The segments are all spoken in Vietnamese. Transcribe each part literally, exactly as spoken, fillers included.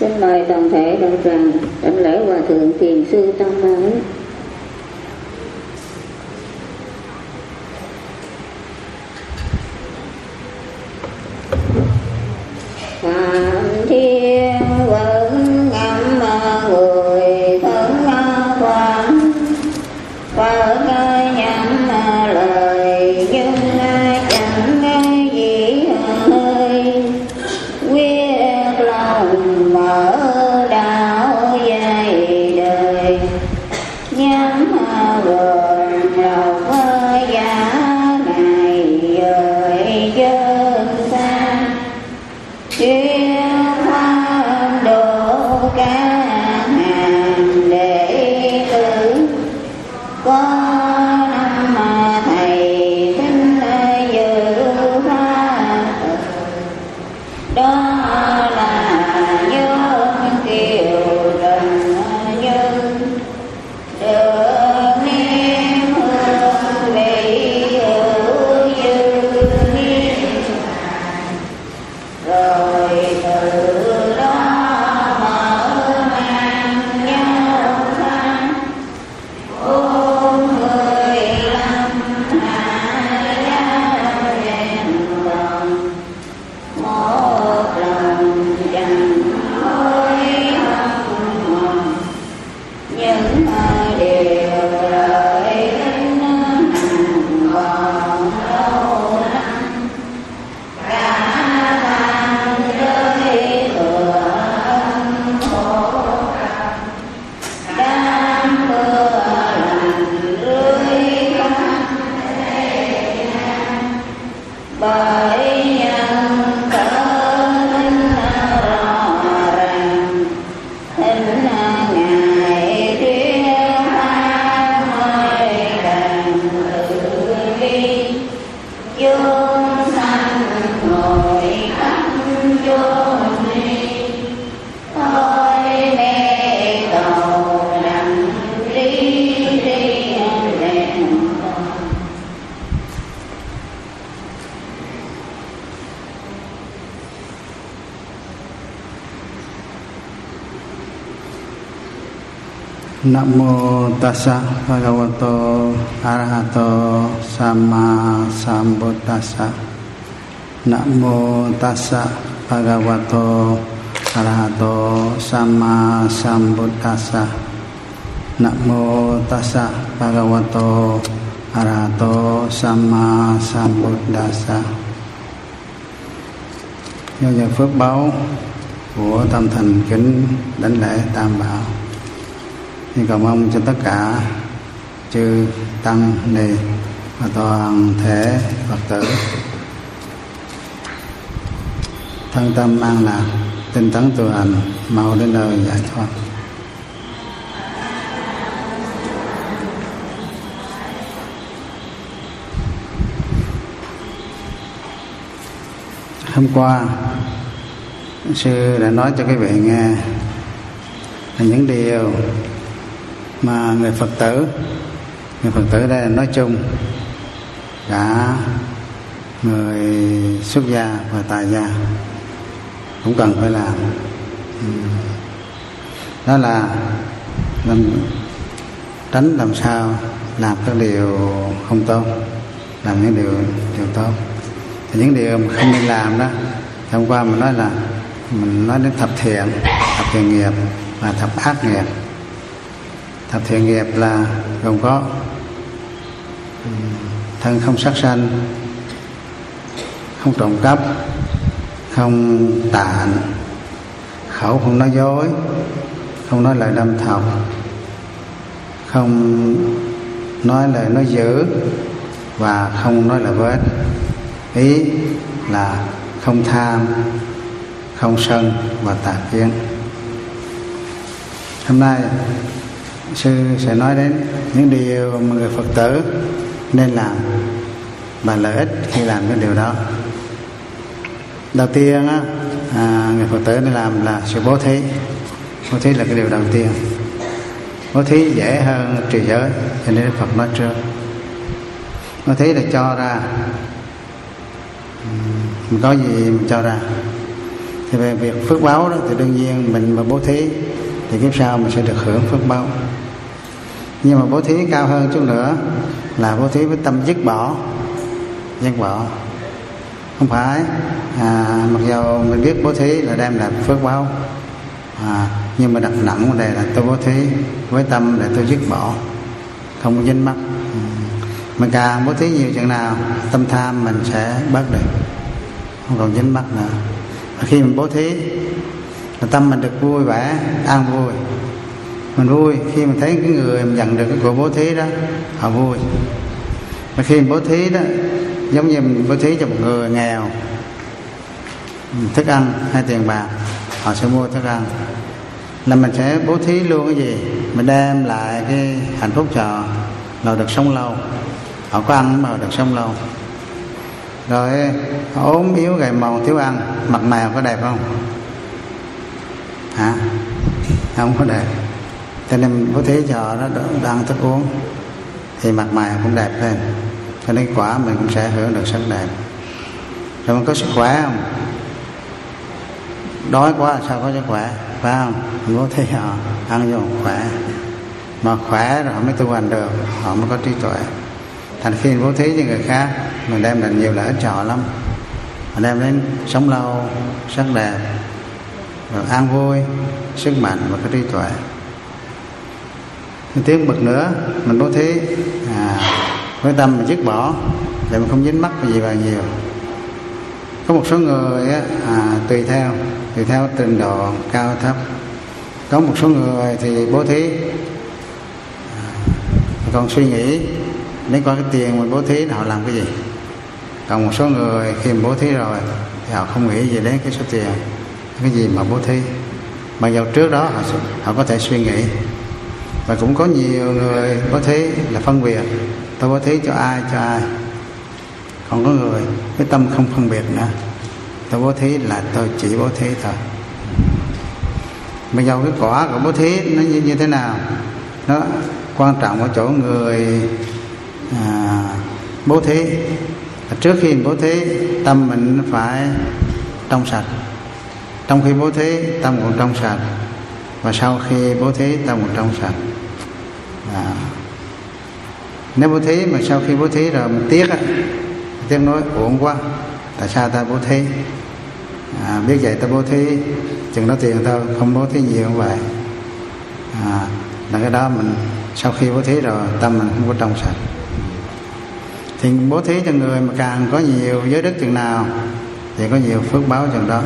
Xin mời toàn thể đạo tràng đảnh lễ Hòa Thượng Thiền Sư Tăng Bảo. Phạm thiên vẫn ngắm người thân khoan, và cái nhắm lời nhưng chẳng gì hơi, quyết lòng mở đạo dạy đời, nhắm gồm lòng giá này dời chân xa, chuyên khoan độ các hàng đệ tử, có năm thầy kính dự pháp, đó là nhân kiều trần nhân, được niệm hương vị hữu dư niệm, rồi từ đó mở mang nhau sang bốn mươi lăm hạ giáo đèn lòng, một lòng chẳng hối hận, những điều lợi ích hằng còn lâu năm, cả ban giới thừa ân khổ, đám mưa lành rơi khắp thế gian, bởi nhân cớ thính rõ ràng, thính ngài thuyết pháp mới đàn tự ly, chúng sanh ngồi khắp chốn ni, thôi mê cầu đặng trí trí rèn con. Nam mô tassa bhagavato arahato samma sambuddhassa. Nam mô tassa bhagavato arahato samma sambuddhassa. Nam mô tassa bhagavato arahato samma sambuddhassa. Do nhờ phước báu của tâm thành kính đảnh lễ Tam Bảo, thì cầu mong cho tất cả chư tăng ni và toàn thể Phật tử thân tâm an lạc, tinh tấn tu hành, mau đến nơi giải thoát. Hôm qua sư đã nói cho quý vị nghe là những điều mà người Phật tử, người Phật tử đây là nói chung, cả người xuất gia và tại gia cũng cần phải làm. Đó là làm, tránh làm sao làm các điều không tốt, làm những điều điều tốt. Thì những điều mà không nên làm đó, hôm qua mình nói là mình nói đến thập thiện, thập thiện nghiệp và thập ác nghiệp. Thập thiện nghiệp là gồm có thân không sát sanh, không trộm cắp, không tàn, khẩu không nói dối, không nói lời đâm thọc, không nói lời nói dữ và không nói lời vết. Ý là không tham, không sân và tà kiến. Hôm nay sư sẽ nói đến những điều mà người Phật tử nên làm và lợi ích khi làm cái điều đó. Đầu tiên á, à, người Phật tử nên làm là sự bố thí. Bố thí là cái điều đầu tiên. Bố thí dễ hơn trì giới, cho nên Phật nói trước. Bố thí là cho ra, mình có gì mình cho ra. Thì về việc phước báo đó thì đương nhiên mình mà bố thí thì kiếp sau mình sẽ được hưởng phước báo. Nhưng mà bố thí cao hơn chút nữa là bố thí với tâm dứt bỏ. Dứt bỏ không phải à, mặc dù mình biết bố thí là đem lại phước báo à, nhưng mà đặt nặng ở đây là tôi bố thí với tâm để tôi dứt bỏ, không có dính mắc. ừ. Mình càng bố thí nhiều chừng nào, tâm tham mình sẽ bớt được, không còn dính mắc nữa. Và khi mình bố thí là tâm mình được vui vẻ, an vui. Mình vui khi mình thấy cái người mình nhận được cái của bố thí đó, họ vui. Và khi mình bố thí đó, giống như mình bố thí cho một người nghèo thức ăn hay tiền bạc, họ sẽ mua thức ăn, là mình sẽ bố thí luôn cái gì? Mình đem lại cái hạnh phúc cho họ được sống lâu. Họ có ăn mà họ được sống lâu. Rồi họ ốm yếu gầy mòn thiếu ăn, mặt mày họ có đẹp không? Hả? Không có đẹp. Cho nên mình bố thí cho họ đó, được ăn thức uống thì mặt mày cũng đẹp lên. Cho nên quả mình cũng sẽ hưởng được sắc đẹp. Rồi mình có sức khỏe không? Đói quá sao có sức khỏe, phải không? Mình bố thí họ ăn vô khỏe, mà khỏe rồi họ mới tu hành được, họ mới có trí tuệ. Thành khi mình bố thí cho người khác, mình đem lại nhiều lợi ích cho họ lắm. Mình đem đến sống lâu, sắc đẹp, rồi an vui, sức mạnh và có trí tuệ. Mình tiến bậc nữa, mình bố thí à, với tâm mình dứt bỏ để mình không dính mắc gì vào nhiều. Có một số người á, à, tùy theo tùy theo trình độ cao thấp. Có một số người thì bố thí à, còn suy nghĩ đến qua cái tiền mình bố thí họ làm cái gì. Còn một số người khi mình bố thí rồi thì họ không nghĩ gì đến cái số tiền, cái gì mà bố thí, mà vào trước đó họ, họ có thể suy nghĩ. Và cũng có nhiều người bố thí là phân biệt, tôi bố thí cho ai cho ai. Còn có người cái tâm không phân biệt nữa, tôi bố thí là tôi chỉ bố thí thôi. Bây giờ cái quả của bố thí nó như, như thế nào, nó quan trọng ở chỗ người à, bố thí. Trước khi mình bố thí, tâm mình phải trong sạch. Trong khi bố thí, tâm cũng trong sạch. Và sau khi bố thí, tâm cũng trong sạch. à, Nếu bố thí mà sau khi bố thí rồi mình tiếc á, tiếc nói uổng quá, tại sao ta bố thí, à, biết vậy ta bố thí chừng đó tiền thôi, không bố thí nhiều như vậy. à, Là cái đó mình sau khi bố thí rồi tâm mình không có trong sạch. Thì bố thí cho người mà càng có nhiều giới đức chừng nào thì có nhiều phước báo chừng đó.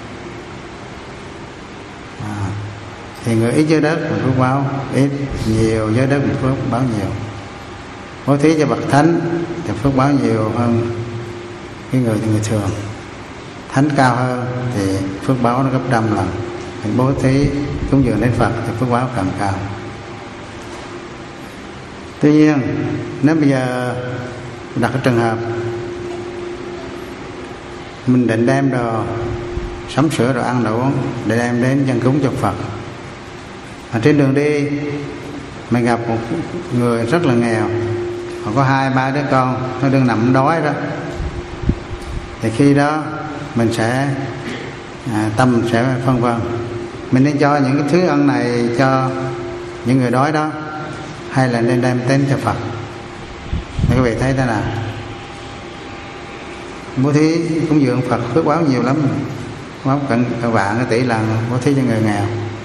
à, Thì người ít giới đức mình phước báo ít, nhiều giới đức mình phước báo nhiều. Bố thí cho bậc thánh thì phước báo nhiều hơn cái người người thường. Thánh cao hơn thì phước báo nó gấp trăm lần. Mình bố thí cúng dường đến Phật thì phước báo càng cao. Tuy nhiên nếu bây giờ đặt cái trường hợp mình định đem đồ sắm sửa đồ ăn đồ uống để đem đến dân cúng cho Phật, mà trên đường đi mình gặp một người rất là nghèo, họ có hai ba đứa con nó đang nằm đói đó, thì khi đó mình sẽ à, tâm sẽ phân vân, mình nên cho những cái thứ ăn này cho những người đói đó hay là nên đem đến cho Phật. Các quý vị thấy thế nào? Bố thí cúng dường Phật phước báo nhiều lắm, báo cận cả vạn cái tỷ lần bố thí cho người nghèo.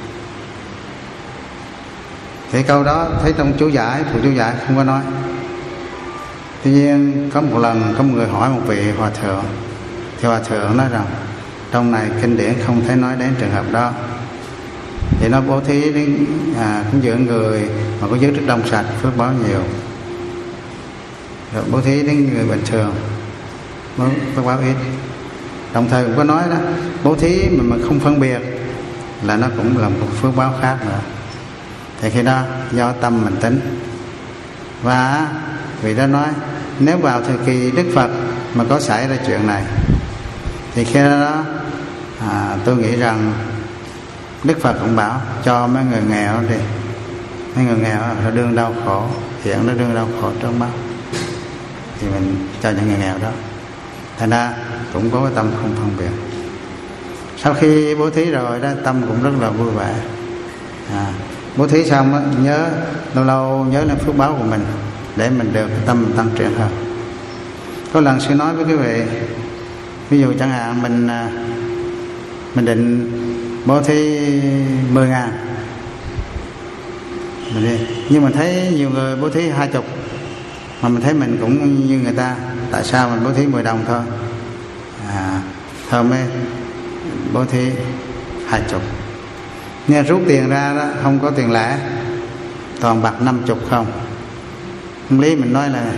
Thì câu đó thấy trong chú giải, phụ chú giải không có nói. Tuy nhiên có một lần có một người hỏi một vị hòa thượng, thì hòa thượng nói rằng trong này kinh điển không thấy nói đến trường hợp đó. Thì nó bố thí đến à, cúng dường người mà có giới đức trong sạch phước báo nhiều, rồi bố thí đến người bình thường phước báo ít. Đồng thời cũng có nói đó, bố thí mà mà không phân biệt là nó cũng là một phước báo khác nữa. Thì khi đó do tâm mình tính. Và vì đó nói nếu vào thời kỳ Đức Phật mà có xảy ra chuyện này thì khi đó à, tôi nghĩ rằng Đức Phật cũng bảo cho mấy người nghèo đi, mấy người nghèo họ đương đau khổ, hiện nó đương đau khổ trong mắt, thì mình cho những người nghèo đó. Thành ra cũng có cái tâm không phân biệt. sau khi bố thí rồi đó, tâm cũng rất là vui vẻ. À, bố thí xong đó, nhớ lâu lâu nhớ lên phước báo của mình để mình được tâm tăng trưởng hơn. Có lần sư nói với quý vị, ví dụ chẳng hạn mình mình định bố thí mười ngàn mình đi, nhưng mình thấy nhiều người bố thí hai chục, mà mình thấy mình cũng như người ta, tại sao mình bố thí mười đồng thôi? À, thôi mới bố thí hai chục. Nghe rút tiền ra đó, không có tiền lẻ, toàn bạc năm chục không. Không lý mình nói là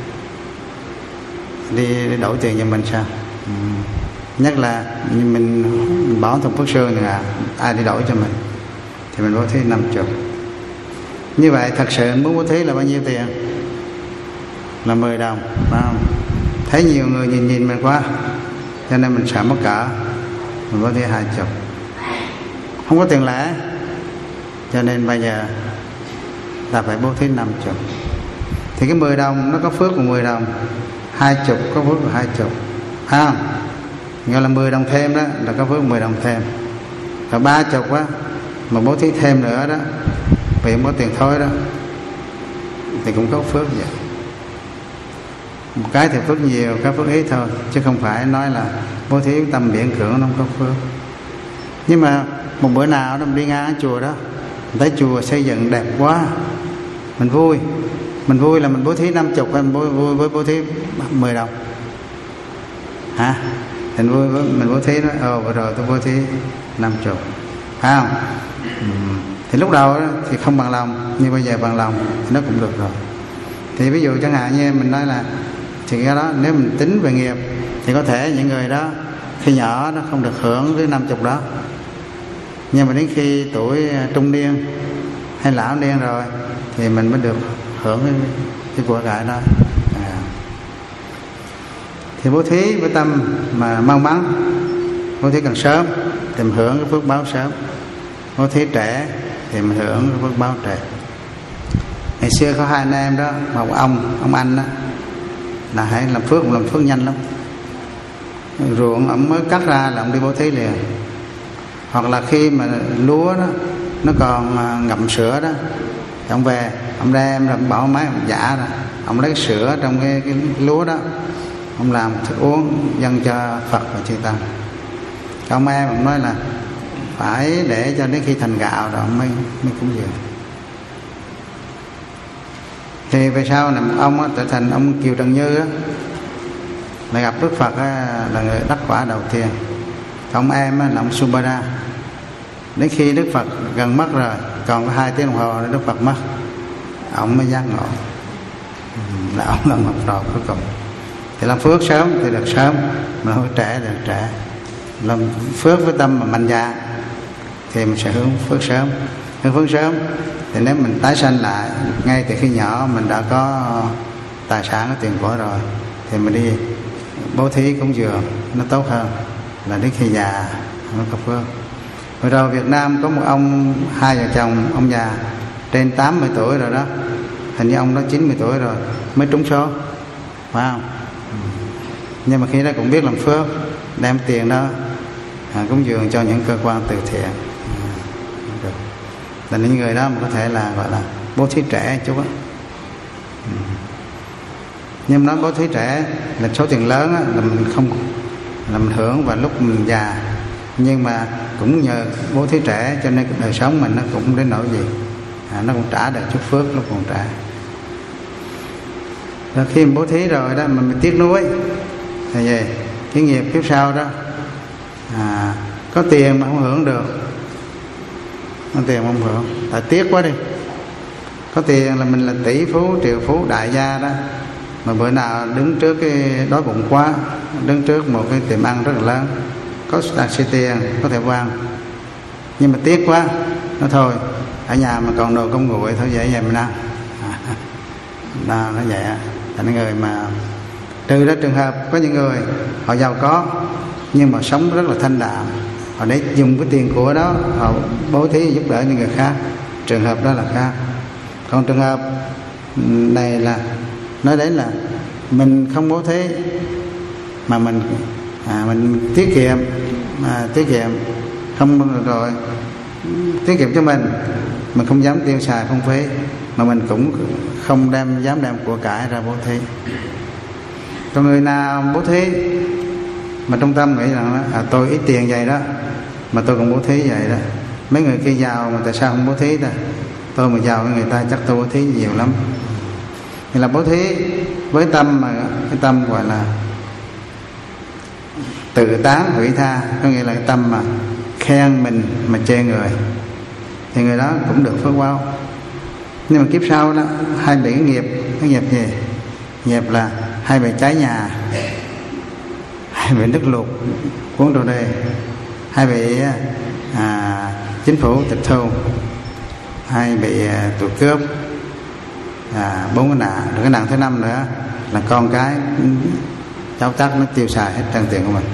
đi đổi tiền cho mình sao? Ừ. Nhất là mình, mình bỏ thùng phước sương là ai đi đổi cho mình thì mình bố thí năm chục. Như vậy thật sự muốn bố thí là bao nhiêu tiền? Là mười đồng, phải không? Thấy nhiều người nhìn nhìn mình quá, cho nên mình sợ mất cỡ, mình bố thí hai chục. Không có tiền lẻ, cho nên bây giờ ta phải bố thí năm chục. Thì cái mười đồng nó có phước của mười đồng, hai chục có phước của hai chục, phải không? Gọi là mười đồng thêm đó là có phước mười đồng thêm. Và ba chục á mà bố thí thêm nữa đó, vì không có tiền thôi đó, thì cũng có phước vậy. Một cái thì phước nhiều, cái phước ít thôi, chứ không phải nói là bố thí tâm miễn cưỡng nó không có phước. Nhưng mà một bữa nào đó mình đi ngang chùa đó, mình thấy chùa xây dựng đẹp quá, mình vui. Mình vui là mình bố thí năm chục hay mình vui, vui với bố thí mười đồng? Hả? Mình vui với mình bố thí nói, ồ vừa rồi tôi bố thí năm chục, phải không? Ừ. Thì lúc đầu đó, thì không bằng lòng, nhưng bây giờ bằng lòng thì nó cũng được rồi. Thì ví dụ chẳng hạn như mình nói là thì cái đó nếu mình tính về nghiệp thì có thể những người đó khi nhỏ nó không được hưởng cái năm chục đó, nhưng mà đến khi tuổi trung niên hay lão niên rồi thì mình mới được hưởng cái, cái của cải đó. À. Thì bố thí với tâm mà mau mắn, bố thí càng sớm thì mình hưởng cái phước báo sớm. Bố thí trẻ thì mình hưởng cái phước báo trẻ. Ngày xưa có hai anh em đó, một ông ông anh đó là hãy làm phước, làm phước nhanh lắm. Ruộng ông mới cắt ra là ông đi bố thí liền. Hoặc là khi mà lúa đó nó còn ngậm sữa đó, thì ông về ông đem rồi ông bỏ máy ông giả ra, ông lấy sữa trong cái, cái lúa đó, ông làm thức uống dâng cho Phật và chư tăng. Ông em ông nói là phải để cho đến khi thành gạo rồi ông mới mới cúng dường. Thì về sau này ông á, trở thành ông Kiều Trần Như á, là gặp Đức Phật á, là người đắc quả đầu tiên. Ông em á, là ông Subhadra. Đến khi Đức Phật gần mất rồi, còn có hai tiếng đồng hồ để Đức Phật mất, ông mới giác ngộ là ông là một trò cuối cùng. Thì làm phước sớm thì được sớm, mà hơi trẻ thì được trẻ. Làm phước với tâm mà mạnh dạn thì mình sẽ hướng phước sớm. Hướng phước sớm thì nếu mình tái sanh lại ngay từ khi nhỏ mình đã có tài sản, có tiền của rồi, thì mình đi bố thí cúng dường nó tốt hơn là đến khi già nó có phước. Vừa rồi Việt Nam có một ông, hai vợ chồng, ông già trên tám mươi tuổi rồi đó, hình như ông đó chín mươi tuổi rồi mới trúng số, phải không? Nhưng mà khi đó cũng biết làm phước, đem tiền đó à, cúng dường cho những cơ quan từ thiện. À, là những người đó mà có thể là gọi là bố thí trẻ chút á. Ừ. Nhưng nói bố thí trẻ là số tiền lớn á, là mình không là mình hưởng vào lúc mình già, nhưng mà cũng nhờ bố thí trẻ cho nên đời sống mình nó cũng đến nỗi gì à, nó cũng trả được chút phước lúc còn trả. Rồi khi mình bố thí rồi đó mình, mình tiếc nuối là gì? Cái nghiệp kiếp sau đó à, có tiền mà không hưởng được, có tiền mà không hưởng, tại tiếc quá đi. Có tiền là mình là tỷ phú, triệu phú, đại gia đó, mà bữa nào đứng trước cái đói bụng quá, đứng trước một cái tiệm ăn rất là lớn, có taxi tiền, có thể quan, nhưng mà tiếc quá, nó thôi, ở nhà mà còn đồ công nguội thôi dễ vậy mình ăn. Đó, nó vậy á. Thành người mà trừ đó trường hợp có những người họ giàu có nhưng mà sống rất là thanh đạm, họ để dùng cái tiền của đó họ bố thí giúp đỡ những người khác, trường hợp đó là khác. Còn trường hợp này là nói đến là mình không bố thí mà mình à, mình tiết kiệm, à, tiết kiệm, không rồi tiết kiệm cho mình, mình không dám tiêu xài phung phí, mà mình cũng không đem dám đem của cải ra bố thí. Còn người nào bố thí mà trong tâm nghĩ rằng à, tôi ít tiền vậy đó mà tôi cũng bố thí vậy đó, mấy người kia giàu mà tại sao không bố thí ta, tôi mà giàu với người ta chắc tôi bố thí nhiều lắm. Thì là bố thí với tâm mà cái tâm gọi là tự tán hủy tha, có nghĩa là cái tâm mà khen mình mà chê người, thì người đó cũng được phước báo. Nhưng mà kiếp sau đó hay bị cái nghiệp, cái nghiệp gì? Nghiệp là hay bị cháy nhà, hay bị nước lụt cuốn trôi đê, hay bị à, chính phủ tịch thu, hay bị à, tụi cướp, à, bốn cái nạn. Rồi cái nạn thứ năm nữa là con cái cháu chắc nó tiêu xài hết trơn tiền của mình.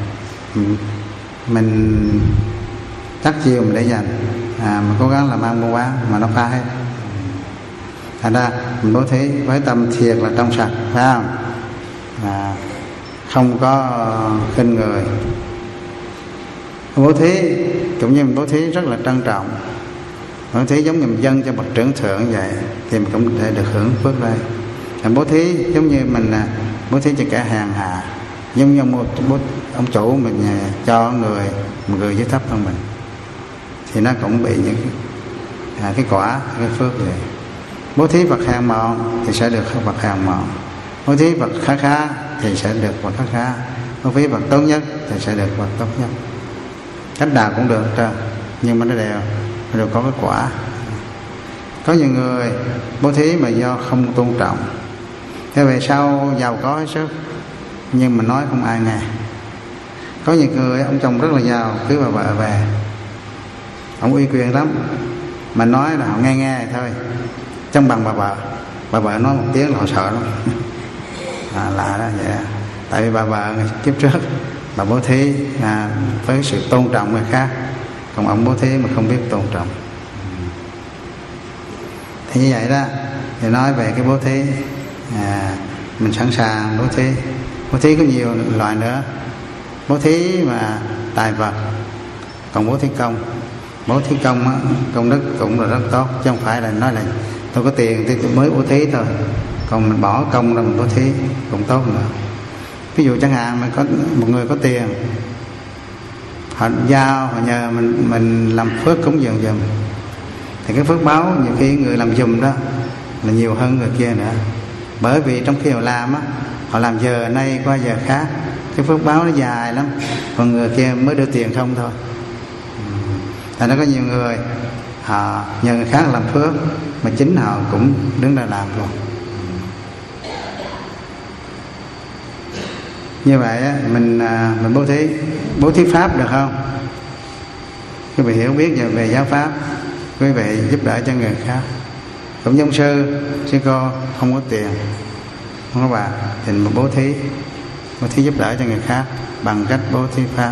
Mình chắc chiều mình để dành, à, mình cố gắng làm ăn buôn bán mà nó phá hết. Thành ra mình bố thí với tâm thiệt là trong sạch, phải không? À, không có khinh người. Bố thí cũng như mình bố thí rất là trân trọng. Bố thí giống như mình dâng cho bậc trưởng thượng vậy thì mình cũng thể được hưởng phước đây. Mình bố thí giống như mình bố thí cho kẻ hèn hạ, giống như một bố, ông chủ mình cho người một người dưới thấp hơn mình, thì nó cũng bị những à, cái quả, cái phước vậy. Bố thí vật hèn mọn thì sẽ được vật hèn mọn, bố thí vật khá khá thì sẽ được vật khá khá, bố thí vật tốt nhất thì sẽ được vật tốt nhất. Cách nào cũng được trơn, nhưng mà nó đều đều có cái quả. Có nhiều người bố thí mà do không tôn trọng, thế về sau giàu có hết sức nhưng mà nói không ai nghe. Có nhiều người ông chồng rất là giàu, cưới bà vợ về, ông uy quyền lắm, mà nói là họ nghe nghe thôi, trong bằng bà vợ. Bà vợ nói một tiếng là họ sợ lắm. À, lạ đó vậy. Tại vì bà vợ kiếp trước bà bố thí à, với sự tôn trọng người khác, còn ông bố thí mà không biết tôn trọng. Thì như vậy đó, thì nói về cái bố thí, à, mình sẵn sàng bố thí. Bố thí có nhiều loại nữa. Bố thí mà tài vật, còn bố thí công. Bố thí công á, công đức cũng là rất tốt, chứ không phải là nói là tôi có tiền thì tôi mới bố thí thôi, còn mình bỏ công ra mình bố thí cũng tốt nữa. Ví dụ chẳng hạn mà có một người có tiền, họ giao, họ nhờ mình mình làm phước cúng dường giùm, thì cái phước báo nhiều khi người làm giùm đó là nhiều hơn người kia nữa. Bởi vì trong khi họ làm á, họ làm giờ nay qua giờ khác, cái phước báo nó dài lắm, còn người kia mới đưa tiền không thôi. Thành ra có nhiều người họ nhờ người khác làm phước mà chính họ cũng đứng ra làm luôn. Như vậy á, mình mình bố thí bố thí pháp được không? Quý vị hiểu biết về, về giáo pháp, quý vị giúp đỡ cho người khác. Cũng giống sư sư cô không có tiền, không có bạc, thì mình bố thí bố thí giúp đỡ cho người khác bằng cách bố thí pháp.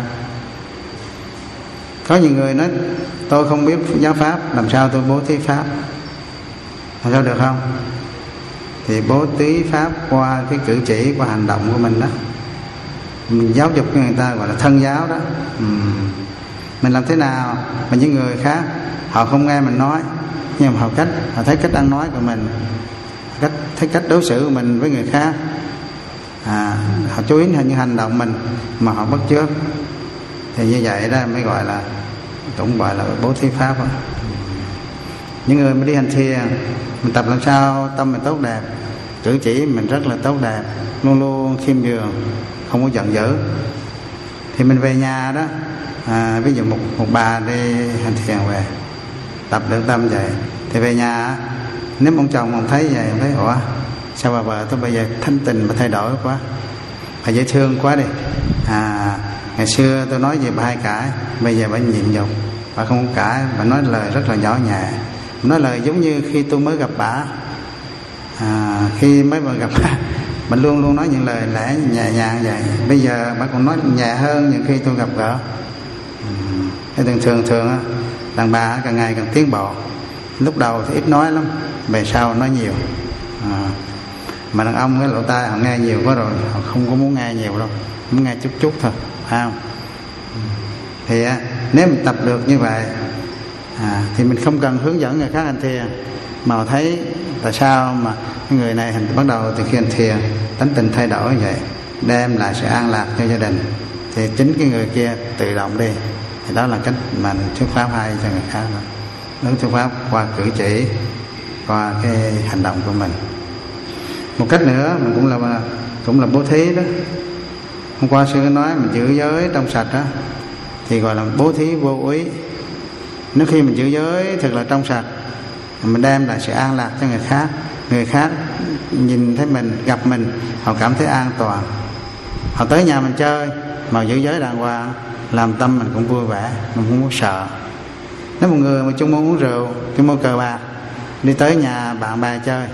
Có nhiều người nói tôi không biết giáo pháp, làm sao tôi bố thí pháp, làm sao được không? Thì bố thí pháp qua cái cử chỉ, qua hành động của mình đó. Mình giáo dục cho người ta gọi là thân giáo đó. uhm. Mình làm thế nào mà những người khác họ không nghe mình nói, nhưng mà họ cách họ thấy cách ăn nói của mình, cách thấy cách đối xử của mình với người khác, à, họ chú ý những hành động mình mà họ bắt chước, thì như vậy đó mới gọi là cũng gọi là bố thí pháp đó. Những người mà đi hành thiền, mình tập làm sao tâm mình tốt đẹp, cử chỉ mình rất là tốt đẹp, luôn luôn khiêm nhường, không có giận dữ, thì mình về nhà đó, à, ví dụ một một bà đi hành thiền về, tập được tâm vậy, thì về nhà nếu ông chồng ông thấy vậy, ông thấy ủa sao bà vợ tôi bây giờ thanh tình mà thay đổi quá, bà dễ thương quá đi, à ngày xưa tôi nói gì bà hay cãi, bây giờ bà nhịn nhục, bà không cãi, bà nói lời rất là nhỏ nhẹ, nói lời giống như khi tôi mới gặp bà, à, khi mới vừa gặp bà mình luôn luôn nói những lời lẽ nhẹ nhàng vậy, bây giờ bà còn nói nhẹ hơn những khi tôi gặp gỡ. Thế thường thường thường á, đàn bà càng ngày càng tiến bộ, lúc đầu thì ít nói lắm, về sau nói nhiều, à, mà đàn ông cái lỗ tai họ nghe nhiều quá rồi, họ không có muốn nghe nhiều đâu, muốn nghe chút chút thôi, phải không? Thì nếu mình tập được như vậy à, thì mình không cần hướng dẫn người khác hành thiền, mà thấy tại sao mà cái người này hành, bắt đầu từ khi hành thiền tánh tình thay đổi như vậy, đem lại sự an lạc cho gia đình, thì chính cái người kia tự động đi. Thì đó là cách mà thuyết pháp hay cho người khác đó. Nói thuyết pháp qua cử chỉ, qua cái hành động của mình. Một cách nữa mình cũng là cũng là bố thí đó. Hôm qua sư nói mình giữ giới trong sạch đó thì gọi là bố thí vô ý. Nếu khi mình giữ giới thật là trong sạch, mình đem lại sự an lạc cho người khác, người khác nhìn thấy mình, gặp mình, họ cảm thấy an toàn, họ tới nhà mình chơi mà giữ giới đàng hoàng, làm tâm mình cũng vui vẻ, mình cũng muốn sợ. Nếu một người mà chung muốn uống rượu, chung muốn cờ bạc, đi tới nhà bạn bè chơi,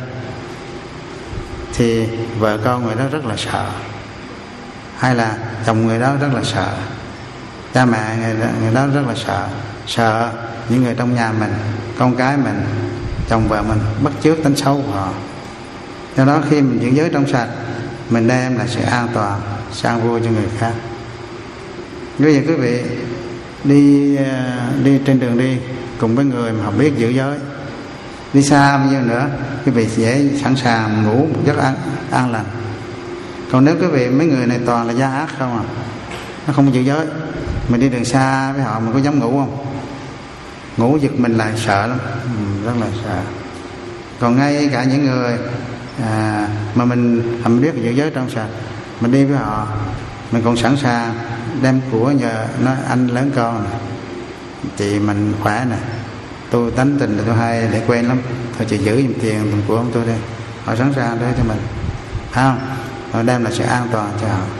thì vợ con người đó rất là sợ, hay là chồng người đó rất là sợ, cha mẹ người đó, người đó rất là sợ, sợ những người trong nhà mình, con cái mình, chồng vợ mình bắt chước tính xấu của họ. Do đó khi mình giữ giới trong sạch, mình đem lại sự an toàn, sự an vui cho người khác. Bây giờ quý vị đi đi trên đường đi cùng với người mà họ biết giữ giới, đi xa bao nhiêu nữa quý vị dễ sẵn sàng ngủ một giấc an, an lành. Còn nếu quý vị mấy người này toàn là gian ác không à, nó không giữ giới, mình đi đường xa với họ mình có dám ngủ không? Ngủ giật mình lại sợ lắm, ừ, rất là sợ. Còn ngay cả những người à, mà mình mình biết giữ giới trong sạch, mình đi với họ, mình còn sẵn sàng đem của nhờ nói anh lớn con này, chị mình khỏe nè, tôi tánh tình là tôi hay để quen lắm, thôi chị giữ giùm tiền tiền của ông tôi đi. Họ sẵn sàng để cho mình, phải không? Họ đem lại sự an toàn cho họ.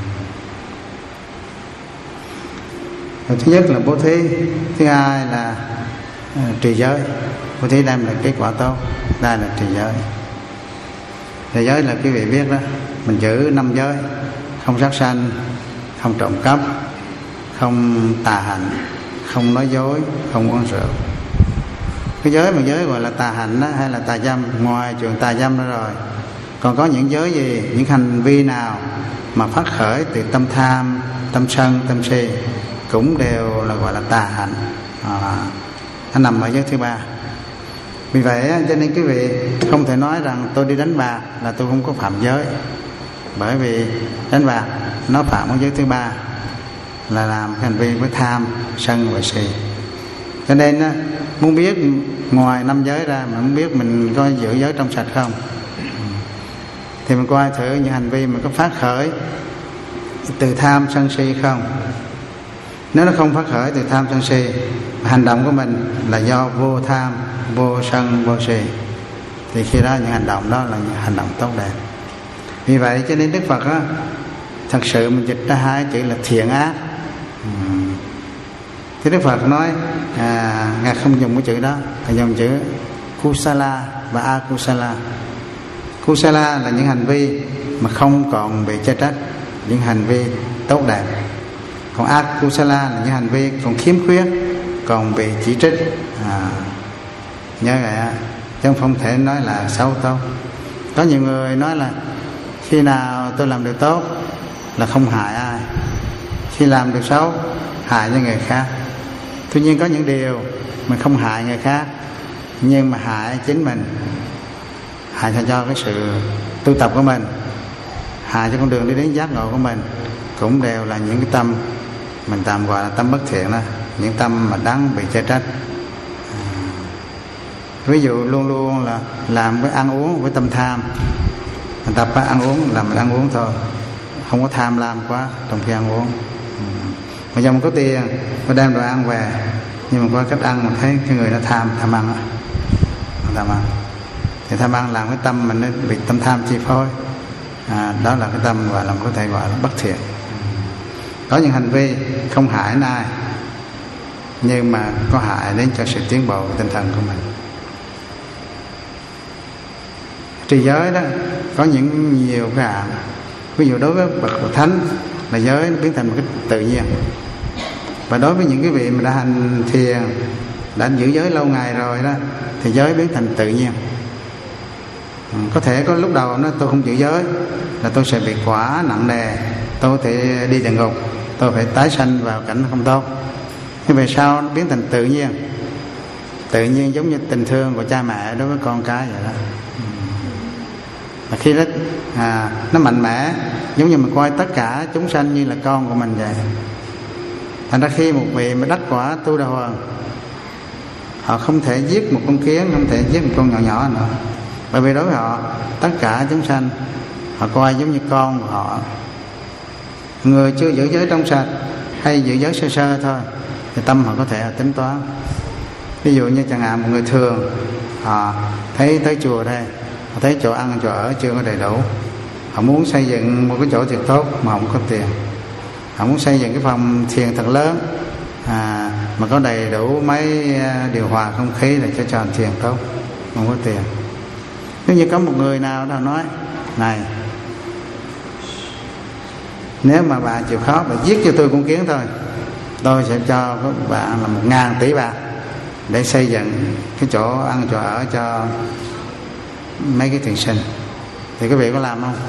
Thứ nhất là bố thí, thứ hai là uh, trì giới. Bố thí đem lại kết quả tốt, đây là trì giới. Trì giới là quý vị biết đó, mình giữ năm giới: không sát sanh, không trộm cắp, không tà hạnh, không nói dối, không uống rượu. Cái giới mà giới gọi là tà hạnh đó, hay là tà dâm, ngoài trường tà dâm đó rồi, còn có những giới gì, những hành vi nào mà phát khởi từ tâm tham, tâm sân, tâm si cũng đều là gọi là tà hạnh, à, nó nằm ở giới thứ ba. Vì vậy cho nên quý vị không thể nói rằng tôi đi đánh bạc là tôi không có phạm giới, bởi vì đánh bạc nó phạm ở giới thứ ba, là làm hành vi với tham, sân và si. Cho nên muốn biết ngoài năm giới ra, mà muốn biết mình có giữ giới trong sạch không, thì mình coi thử những hành vi mình có phát khởi từ tham, sân, si không. Nếu nó không phát khởi từ tham, sân, si, hành động của mình là do vô tham, vô sân, vô si, thì khi đó những hành động đó là những hành động tốt đẹp. Vì vậy cho nên Đức Phật á, thật sự mình dịch ra hai chữ là thiện ác. Thì Đức Phật nói à, Ngài không dùng cái chữ đó, Ngài dùng chữ Kusala và Akusala. Kusala là những hành vi mà không còn bị chê trách, những hành vi tốt đẹp. Còn Akusala là những hành vi còn khiếm khuyết, còn bị chỉ trích. à, Nhớ vậy á, chứ không thể nói là xấu tốt. Có nhiều người nói là khi nào tôi làm điều tốt là không hại ai, khi làm điều xấu hại cho người khác. Tuy nhiên có những điều mình không hại người khác, nhưng mà hại chính mình, hại cho cái sự tu tập của mình, hại cho con đường đi đến giác ngộ của mình, cũng đều là những cái tâm mình tạm gọi là tâm bất thiện đó, những tâm mà đáng bị chê trách. Ví dụ luôn luôn là làm với ăn uống với tâm tham, mình tập ăn uống là mình ăn uống thôi, không có tham lam quá trong khi ăn uống. Mà giờ mình có tiền, mình đem đồ ăn về, nhưng mà qua cách ăn mình thấy cái người nó tham tham ăn, tham ăn thì tham ăn làm cái tâm mình nó bị tâm tham chi phối. À, đó là cái tâm gọi là có thể gọi là bất thiện. Có những hành vi không hại đến ai, nhưng mà có hại đến cho sự tiến bộ của tinh thần của mình. Trì giới đó có những nhiều cái hạng. Ví dụ đối với bậc thánh là giới nó biến thành một cái tự nhiên, và đối với những cái vị mà đã hành thiền, đã giữ giới lâu ngày rồi đó, thì giới biến thành tự nhiên. Có thể có lúc đầu nó tôi không giữ giới là tôi sẽ bị quả nặng nề, tôi có thể đi địa ngục, tôi phải tái sanh vào cảnh không tốt. Nhưng về sau nó biến thành tự nhiên, tự nhiên giống như tình thương của cha mẹ đối với con cái vậy đó. Và khi đó à, nó mạnh mẽ, giống như mình coi tất cả chúng sanh như là con của mình vậy. Thành ra khi một vị mà đắc quả tu đà hoàng, họ không thể giết một con kiến, không thể giết một con nhỏ nhỏ nữa, bởi vì đối với họ tất cả chúng sanh họ coi giống như con của họ. Người chưa giữ giới trong sạch hay giữ giới sơ sơ thôi thì tâm họ có thể tính toán. Ví dụ như chẳng hạn một người thường, họ thấy tới chùa đây, họ thấy chỗ ăn chỗ ở chưa có đầy đủ, họ muốn xây dựng một cái chỗ thiền tốt mà không có tiền, họ muốn xây dựng cái phòng thiền thật lớn à, mà có đầy đủ máy điều hòa không khí để cho tròn thiền tốt, không có tiền. Nếu như có một người nào đó nói này, nếu mà bà chịu khó bà giết cho tôi con kiến thôi, tôi sẽ cho các bạn là một ngàn tỷ bạc để xây dựng cái chỗ ăn chỗ ở cho mấy cái thiền sinh, thì quý vị có làm không?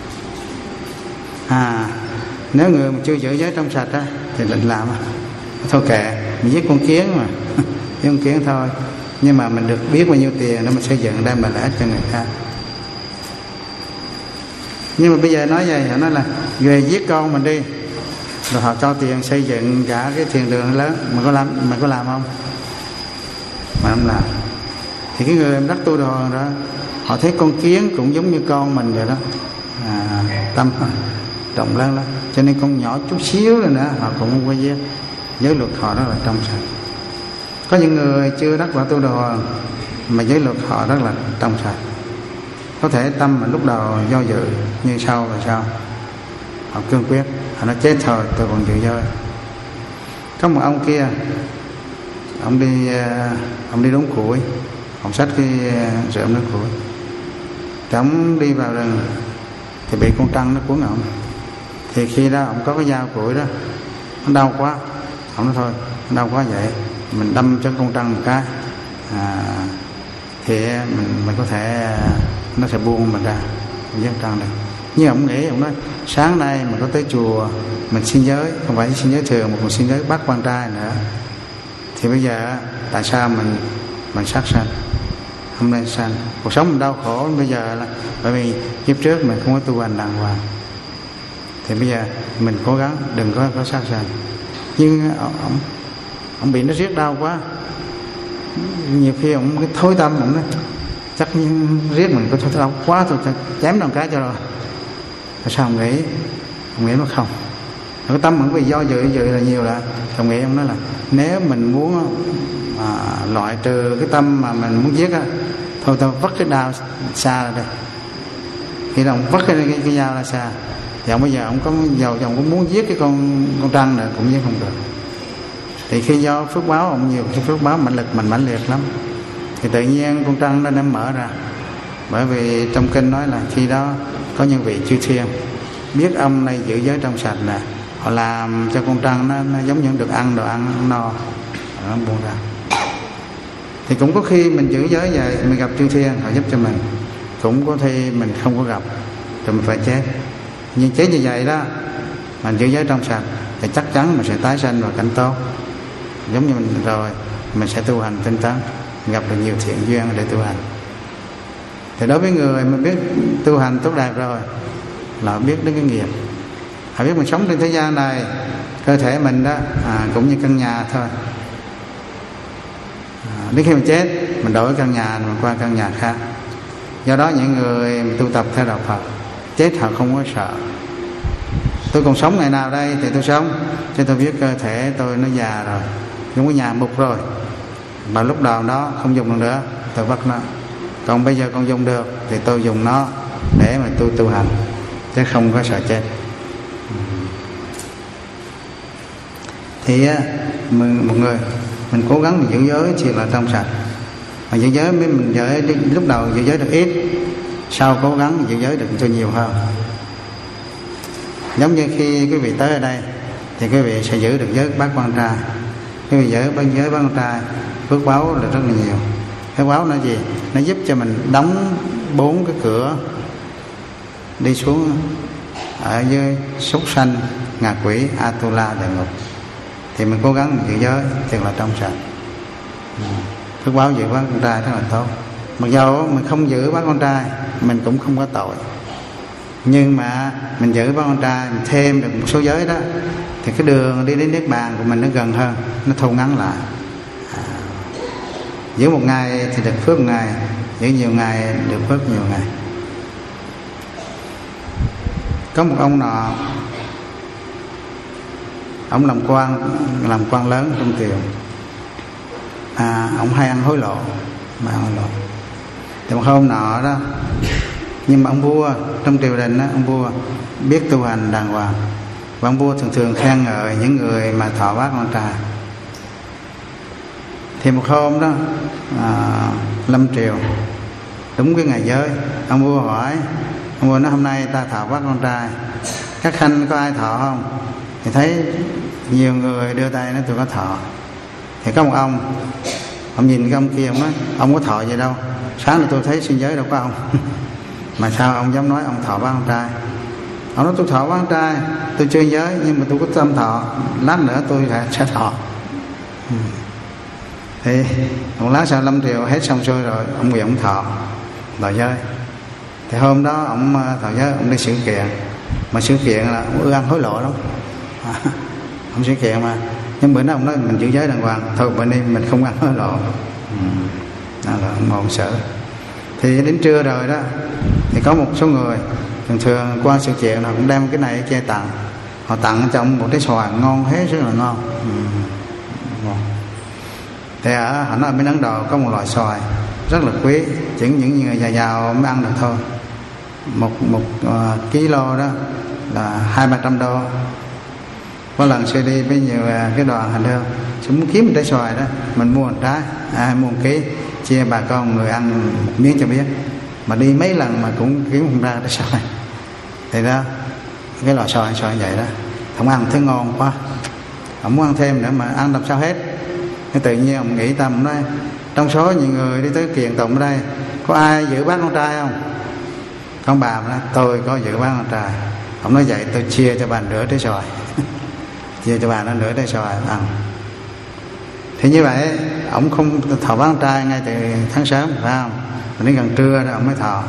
À, nếu người mà chưa giữ giới trong sạch á thì định làm á, thôi kệ, mình giết con kiến mà giết con kiến thôi, nhưng mà mình được biết bao nhiêu tiền để mình xây dựng đem lại lợi ích cho người khác. Nhưng mà bây giờ nói vậy, họ nói là về giết con mình đi, rồi họ cho tiền xây dựng cả cái thiền đường lớn, mà có làm, mà có làm không? Mà không làm. Thì cái người đắc tu đồ đó, họ thấy con kiến cũng giống như con mình vậy đó, à, tâm trọng lớn lắm, cho nên con nhỏ chút xíu rồi nữa họ cũng không có giết. Giới luật họ rất là trong sạch. Có những người chưa đắc quả tu đồ mà giới luật họ rất là trong sạch. Có thể tâm mà lúc đầu do dự, nhưng sau là sao? Họ cương quyết, họ nói chết thôi tôi còn giữ giới. Có một ông kia, ông đi ông đi đốn củi, ông xách cái rượu nước củi, thì ông đi vào rừng thì bị con trăng nó cuốn ông. Thì khi đó ông có cái dao củi đó, nó đau quá, ông nói thôi nó đau quá vậy mình đâm cho con trăng một cái à, thì mình mình có thể nó sẽ buông mình ra, mình giết trăng được. Nhưng ông nghĩ, ông nói sáng nay mình có tới chùa mình xin giới, không phải xin giới thường mà còn xin giới bắt quan trai nữa, thì bây giờ tại sao mình mình sát sanh, không nên sanh. Cuộc sống mình đau khổ bây giờ là bởi vì kiếp trước mình không có tu hành đàng hoàng, thì bây giờ mình cố gắng đừng có có sát sanh. Nhưng ông ông bị nó riết đau quá, nhiều khi ông cái thối tâm, ông nói chắc riết mình có thối đau quá thôi chém đồng cái cho rồi. Sao ông nghĩ? Ông nghĩ nó không, cái tâm ông bị do dự dự là nhiều là ông nghĩ, ông nói là nếu mình muốn à, loại trừ cái tâm mà mình muốn giết á, thôi tao vất cái đao xa ra đây. Khi đó ông vất cái, cái, cái dao ra xa, thì ông bây giờ ông có giàu chồng cũng muốn giết cái con con trăng nữa cũng giết không được. Thì khi do phước báo ông nhiều, cái phước báo mạnh lực mình mãnh liệt lắm, thì tự nhiên con trăng nó đem mở ra. Bởi vì trong kinh nói là khi đó có những vị chư thiên biết ông này giữ giới trong sạch nè, họ làm cho con trăng nó, nó giống như được ăn đồ ăn no, nó buông ra. Thì cũng có khi mình giữ giới vậy mình gặp chư thiên họ giúp cho mình, cũng có khi mình không có gặp thì mình phải chết. Nhưng chết như vậy đó, mình giữ giới trong sạch thì chắc chắn mình sẽ tái sanh vào cảnh tốt, giống như mình rồi mình sẽ tu hành tinh tấn, gặp được nhiều thiện duyên để tu hành. Thì đối với người mà biết tu hành tốt đẹp rồi là họ biết đến cái nghiệp, họ biết mình sống trên thế gian này, cơ thể mình đó à, cũng như căn nhà thôi, à, đến khi mình chết mình đổi căn nhà mình qua căn nhà khác. Do đó những người tu tập theo đạo Phật chết họ không có sợ. Tôi còn sống ngày nào đây thì tôi sống, chứ tôi biết cơ thể tôi nó già rồi, giống cái nhà mục rồi, mà lúc đầu đó không dùng được nữa tôi vất nó, còn bây giờ còn dùng được thì tôi dùng nó để mà tôi tu hành, chứ không có sợ chết. Thì mình, một người mình cố gắng mình giữ giới thì là trong sạch, mà giữ giới mới mình giữ, lúc đầu giữ giới được ít, sau cố gắng giữ giới được cho nhiều hơn. Giống như khi quý vị tới ở đây thì quý vị sẽ giữ được giới bát quan trai, quý vị giữ bát giới bát quan trai phước báo là rất là nhiều. Phước báo nó gì? Nó giúp cho mình đóng bốn cái cửa đi xuống ở dưới súc sanh, ngạ quỷ Atula địa ngục. Thì mình cố gắng mình giữ giới thật là trong sạch. Phước báo giữ bác con trai rất là tốt. Mặc dù mình không giữ bác con trai mình cũng không có tội, nhưng mà mình giữ bác con trai, mình thêm được một số giới đó, thì cái đường đi đến niết bàn của mình nó gần hơn, nó thu ngắn lại. à, Giữ một ngày thì được phước một ngày, giữ nhiều ngày được phước nhiều ngày. Có một ông nọ, ông làm quan làm quan lớn trong triều. À, ông hay ăn hối lộ, mà ăn hối lộ. Thì một hôm nọ đó, nhưng mà ông vua trong triều đình đó, ông vua biết tu hành đàng hoàng, và ông vua thường thường khen ngợi những người mà thọ bát con trai. Thì một hôm đó, à, lâm triều đúng cái ngày giới, ông vua hỏi, ông vua nói hôm nay ta thọ bát con trai, các khanh có ai thọ không? Thì thấy nhiều người đưa tay nói tôi có thọ. Thì có một ông, ông nhìn cái ông kia, ông nói ông có thọ gì đâu, sáng nay tôi thấy xuyên giới đâu có ông. Mà sao ông dám nói ông thọ bát con trai? Ông nói tôi thọ bát con trai, tôi chưa giới, nhưng mà tôi có tâm thọ, lát nữa tôi sẽ thọ. Thì một lát sau lâm triều hết xong xuôi rồi, ông nguyện ông thọ thọ giới. Thì hôm đó ông thọ giới, ông đi sự kiện, mà sự kiện là ông ưa ăn hối lộ lắm. Ông sự kiện mà, nhưng bữa đó ông nói mình giữ giới đàng hoàng, thôi bữa nay mình không ăn hối lộ. Đó là ông ngồi sợ. Thì đến trưa rồi đó, thì có một số người thường thường qua sự kiện họ cũng đem cái này che tặng, họ tặng trong một cái xoài ngon hết, rất là ngon. Ừ. Ngon. Thì ở họ nói ở bên Ấn Độ có một loại xoài rất là quý, chỉ những người già giàu mới ăn được thôi. Một một uh, kilo đó là hai ba trăm đô. Có lần sẽ đi với nhiều uh, cái đoàn hành hương, sẽ muốn kiếm một trái xoài đó, mình mua một trái, à, mua một ký, chia bà con người ăn một miếng cho biết. Mà đi mấy lần mà cũng kiếm không ra trái xoài. Thì đó, cái loại xoài xoài vậy đó, không ăn thấy ngon quá, không muốn ăn thêm nữa, mà ăn làm sao hết. Thế tự nhiên ông nghĩ tâm nói, trong số những người đi tới kiện tụng ở đây có ai giữ bát con trai không? Con bà nói tôi có giữ bát con trai. Ông nói vậy tôi chia cho bà nửa trái xoài. Chia cho bà nó nửa trái xoài ăn. Thì như vậy ông không thọ bát con trai ngay từ tháng sớm, phải không? Và đến gần trưa đó ông mới thọ.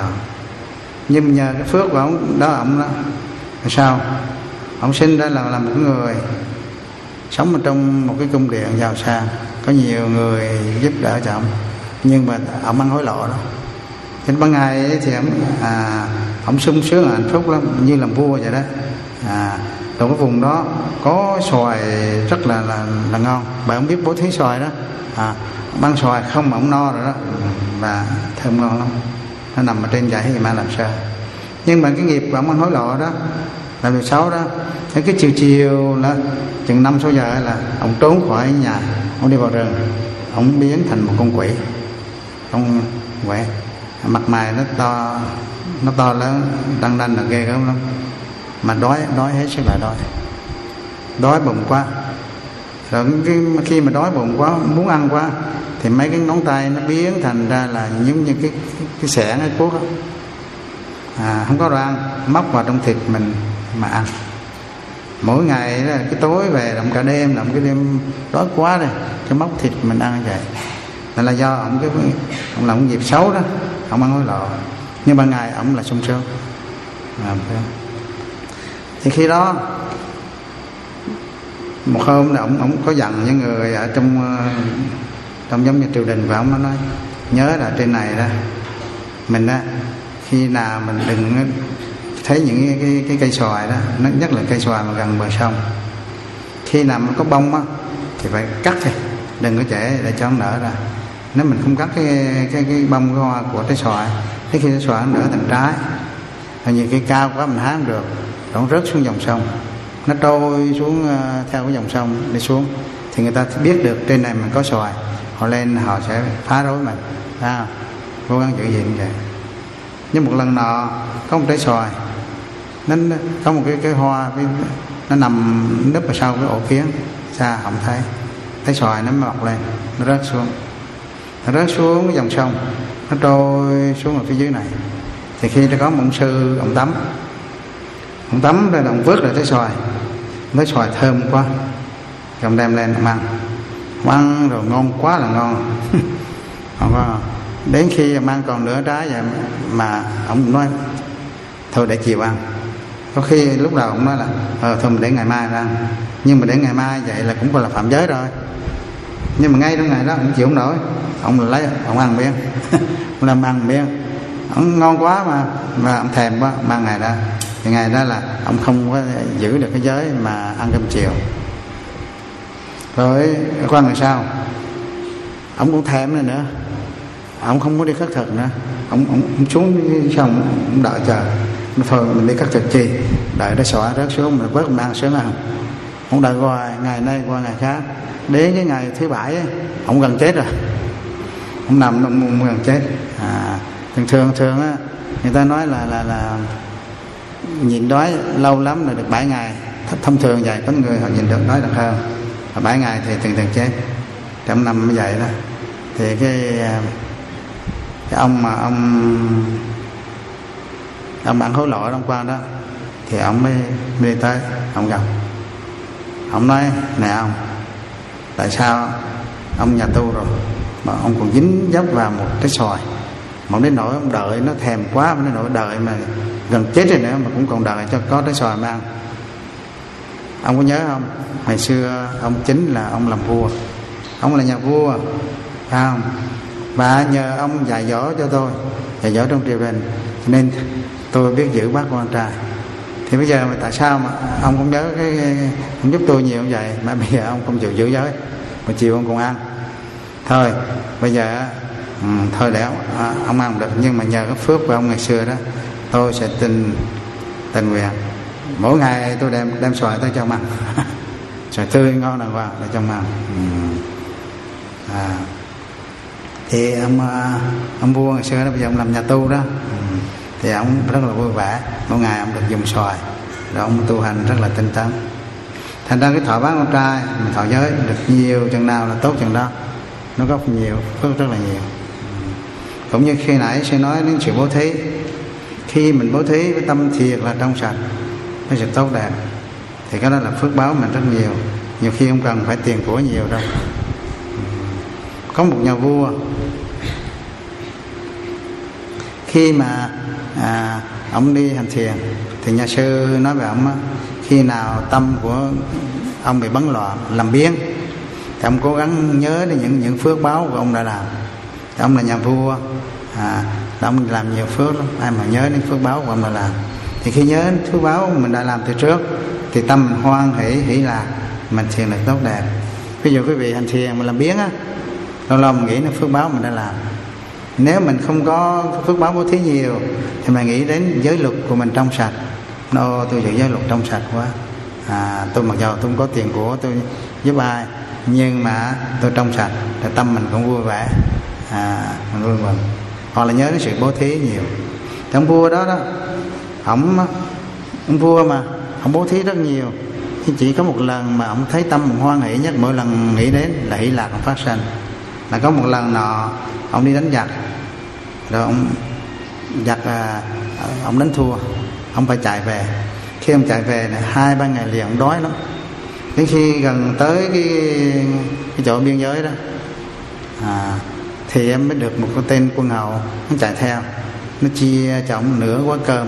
Nhưng nhờ cái phước của ông đó, ông đó sao ông sinh ra là là một người sống ở trong một cái cung điện giàu sang, có nhiều người giúp đỡ cho ông, nhưng mà ông ăn hối lộ đó. Trên ban ngày thì ông à, ông sung sướng hạnh phúc lắm, như làm vua vậy đó. À, rồi cái vùng đó có xoài rất là là, là ngon, bạn không biết bố thí xoài đó. À, ăn xoài không mà ông no rồi đó, và thơm ngon lắm, nó nằm ở trên dãy thì mà làm sao. Nhưng mà cái nghiệp của ông ăn hối lộ đó là việc xấu đó. Thế cái chiều chiều là chừng năm sáu giờ là ông trốn khỏi nhà, ông đi vào rừng, ông biến thành một con quỷ, con quỷ, mặt mày nó to, nó to lớn, đăng đăng là ghê gớm lắm. Mà đói đói hết sức là đói, đói bụng quá. Rồi cái, khi mà đói bụng quá, muốn ăn quá, thì mấy cái ngón tay nó biến thành ra là giống như cái cái, cái xẻng cái cuốc đó. À, không có đồ ăn, móc vào trong thịt mình mà ăn. Mỗi ngày đó, cái tối về làm cả đêm, làm cái đêm đói quá rồi, cái móc thịt mình ăn như vậy. Đó là do ông cái ông làm cái nghiệp xấu đó, ông ăn hối lộ. Nhưng ban ngày ông là sung sướng. À, thì khi đó một hôm là ông ông có dặn những người ở trong trong giống như triều đình, và ông nói nhớ là trên này đó mình á, khi nào mình đừng thấy những cái, cái, cái cây xoài đó, nó nhất là cây xoài mà gần bờ sông, khi nào nó có bông á thì phải cắt thôi, đừng có để để cho nó nở ra. Nếu mình không cắt cái cái cái bông cái hoa của trái xoài, thế khi trái xoài nó nở thành trái, hay nhiều cây cao quá mình hái không được, nó rớt xuống dòng sông, nó trôi xuống uh, theo cái dòng sông đi xuống, thì người ta biết được trên này mình có xoài, họ lên họ sẽ phá rối mình, à, cố gắng giữ gìn vậy. Nhưng một lần nọ có một trái xoài, nó có một cái cái hoa, cái, nó nằm núp ở sau cái ổ kiến, xa không thấy, trái xoài nó mọc lên, nó rớt xuống, nó rớt xuống cái dòng sông, nó trôi xuống ở phía dưới này. Thì khi nó có một ông sư, ông tắm, ông tắm rồi ông vớt lại trái xoài, trái xoài thơm quá, ông đem lên ông ăn, ông ăn rồi ngon quá là ngon. Ông có, đến khi ông ăn còn nửa trái vậy mà ông nói thôi để chiều ăn. Có khi lúc đầu ông nói là ờ thôi mình để ngày mai ăn, nhưng mà để ngày mai vậy là cũng còn là phạm giới rồi. Nhưng mà ngay trong ngày đó ông chịu không nổi, ông lấy ông ăn miếng, ông làm ăn miếng, ông ngon quá mà mà ông thèm quá, mang ngày đó. Thì ngày đó là ông không có giữ được cái giới mà ăn cơm chiều. Rồi qua ngày sau ông cũng thèm nữa nữa, ông không có đi khất thực nữa, ông ông, ông xuống xong ông đợi chờ, thôi mình đi khất thực chi, đợi nó xõa rớt xuống mình vớt mình ăn sớm ăn. Ông đợi qua ngày nay qua ngày khác, đến cái ngày thứ bảy ấy, ông gần chết rồi, ông nằm ông gần chết. À, thường thường thường á người ta nói là là là nhịn đói lâu lắm là được bảy ngày, thông thường vậy, có người họ nhịn được đói được hơn, và bảy ngày thì thường thường chết. Trong năm như vậy đó thì cái cái ông mà ông ông ăn hối lộ ông quan đó thì ông mới đi tới ông gặp, ông nói nè ông, tại sao ông nhà tu rồi mà ông còn dính dấp vào một cái xoài, mà ông đến nỗi ông đợi nó thèm quá, ông đến nỗi đợi mà gần chết rồi nữa mà cũng còn đợi cho có cái xoài mà ăn. Ông có nhớ không, ngày xưa ông chính là ông làm vua, ông là nhà vua phải không, và nhờ ông dạy dỗ cho tôi, dạy dỗ trong triều đình nên tôi biết giữ bác con trai. Thì bây giờ mà tại sao mà ông không nhớ cái, cái ông giúp tôi nhiều như vậy mà bây giờ ông không chịu giữ giới, mà chiều ông còn ăn. Thôi bây giờ ừ, thôi để ông, à, ông ăn được, nhưng mà nhờ cái phước của ông ngày xưa đó, tôi sẽ tình tình nguyện mỗi ngày tôi đem đem xoài tới cho ông ăn. Xoài tươi ngon đàng hoàng để cho ông ăn. Ừ. À, thì ông ông vua ngày xưa đó, bây giờ ông làm nhà tu đó, ừ, thì ông rất là vui vẻ, mỗi ngày ông được dùng xoài, rồi ông tu hành rất là tinh tấn. Thành ra cái thọ bán con trai mình thọ giới được nhiều chừng nào là tốt chừng đó, nó góp nhiều phước rất là nhiều. Cũng như khi nãy sẽ nói đến sự bố thí, khi mình bố thí với tâm thiệt là trong sạch, nó sẽ tốt đẹp, thì cái đó là phước báo mình rất nhiều. Nhiều khi không cần phải tiền của nhiều đâu. Có một nhà vua, khi mà à, ông đi hành thiền thì nhà sư nói với ông á, khi nào tâm của ông bị bấn loạn làm biếng thì ông cố gắng nhớ đến những những phước báo của ông đã làm. Thì ông là nhà vua, à, ông làm nhiều phước lắm, ai mà nhớ đến phước báo của ông đã làm, thì khi nhớ đến phước báo mình đã làm từ trước thì tâm mình hoan hỷ hỷ lạc, mình thiền được tốt đẹp. Ví dụ quý vị hành thiền mà làm biếng á, lâu lâu mình nghĩ đến phước báo mình đã làm. Nếu mình không có phước báo bố thí nhiều thì mình nghĩ đến giới luật của mình trong sạch. Nó tôi giữ giới luật trong sạch quá, à, tôi mặc dù tôi không có tiền của tôi giúp ai, nhưng mà tôi trong sạch thì tâm mình cũng vui vẻ, à, mình vui mừng. Hoặc là nhớ đến sự bố thí nhiều. Thì ông vua đó đó, ông ông vua mà ông bố thí rất nhiều, nhưng chỉ có một lần mà ông thấy tâm mình hoan hỷ nhất, mỗi lần nghĩ đến là hỷ lạc ông phát sinh. Là có một lần nọ ông đi đánh giặc, rồi ông giặc à, ông đánh thua, ông phải chạy về. Khi ông chạy về này, hai ba ngày liền ông đói lắm. Đến khi gần tới cái cái chỗ biên giới đó, à, thì em mới được một cái tên quân hầu, nó chạy theo, nó chia cho ông nửa gói cơm.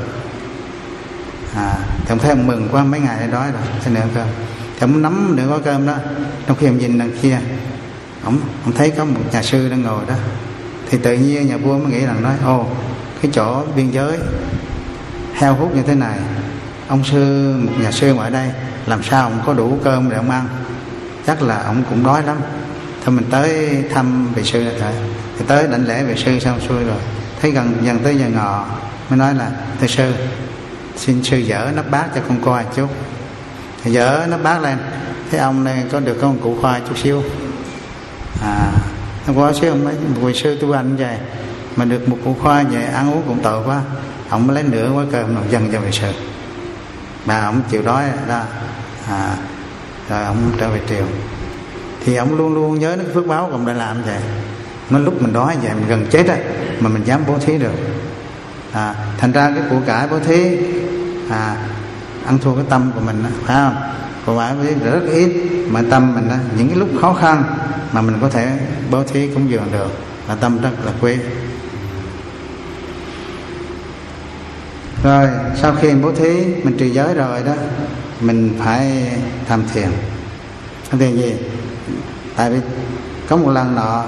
À, thì ông thấy ông mừng quá, mấy ngày đói rồi, thấy nửa cơm. Thì ông nắm nửa gói cơm đó, trong khi ông nhìn đằng kia, ông ông thấy có một nhà sư đang ngồi đó, thì tự nhiên nhà vua mới nghĩ rằng nói, ồ, cái chỗ biên giới heo hút như thế này, ông sư một nhà sư ở đây làm sao ông có đủ cơm để ông ăn, chắc là ông cũng đói lắm, thôi mình tới thăm vị sư là thôi. Thì tới đảnh lễ vị sư xong xuôi rồi, thấy gần dần tới giờ ngọ mới nói là thưa sư, xin sư dỡ nắp bát cho con coi chút. Thì dỡ nắp bát lên, thấy ông này có được có một củ khoai chút xíu. À, hôm qua xíu ông mấy vị sư tu hành vậy mà được một củ khoai vậy, ăn uống cũng tội quá. Ông mới lấy nửa gói cơm rồi dâng cho vị sư, mà ông chịu đói đó. À, rồi ông trở về triều. Thì ông luôn luôn nhớ đến phước báo của ông đã làm vậy. Nó lúc mình đói vậy, mình gần chết rồi mà mình dám bố thí được. À, thành ra cái của cải bố thí, à, ăn thua cái tâm của mình đó, phải không? Còn phải biết rất ít mà tâm mình đó, những cái lúc khó khăn mà mình có thể bố thí cúng dường được là tâm rất là quý. Rồi sau khi bố thí mình trì giới rồi đó, mình phải tham thiền. Tham thiền gì? Tại vì có một lần nọ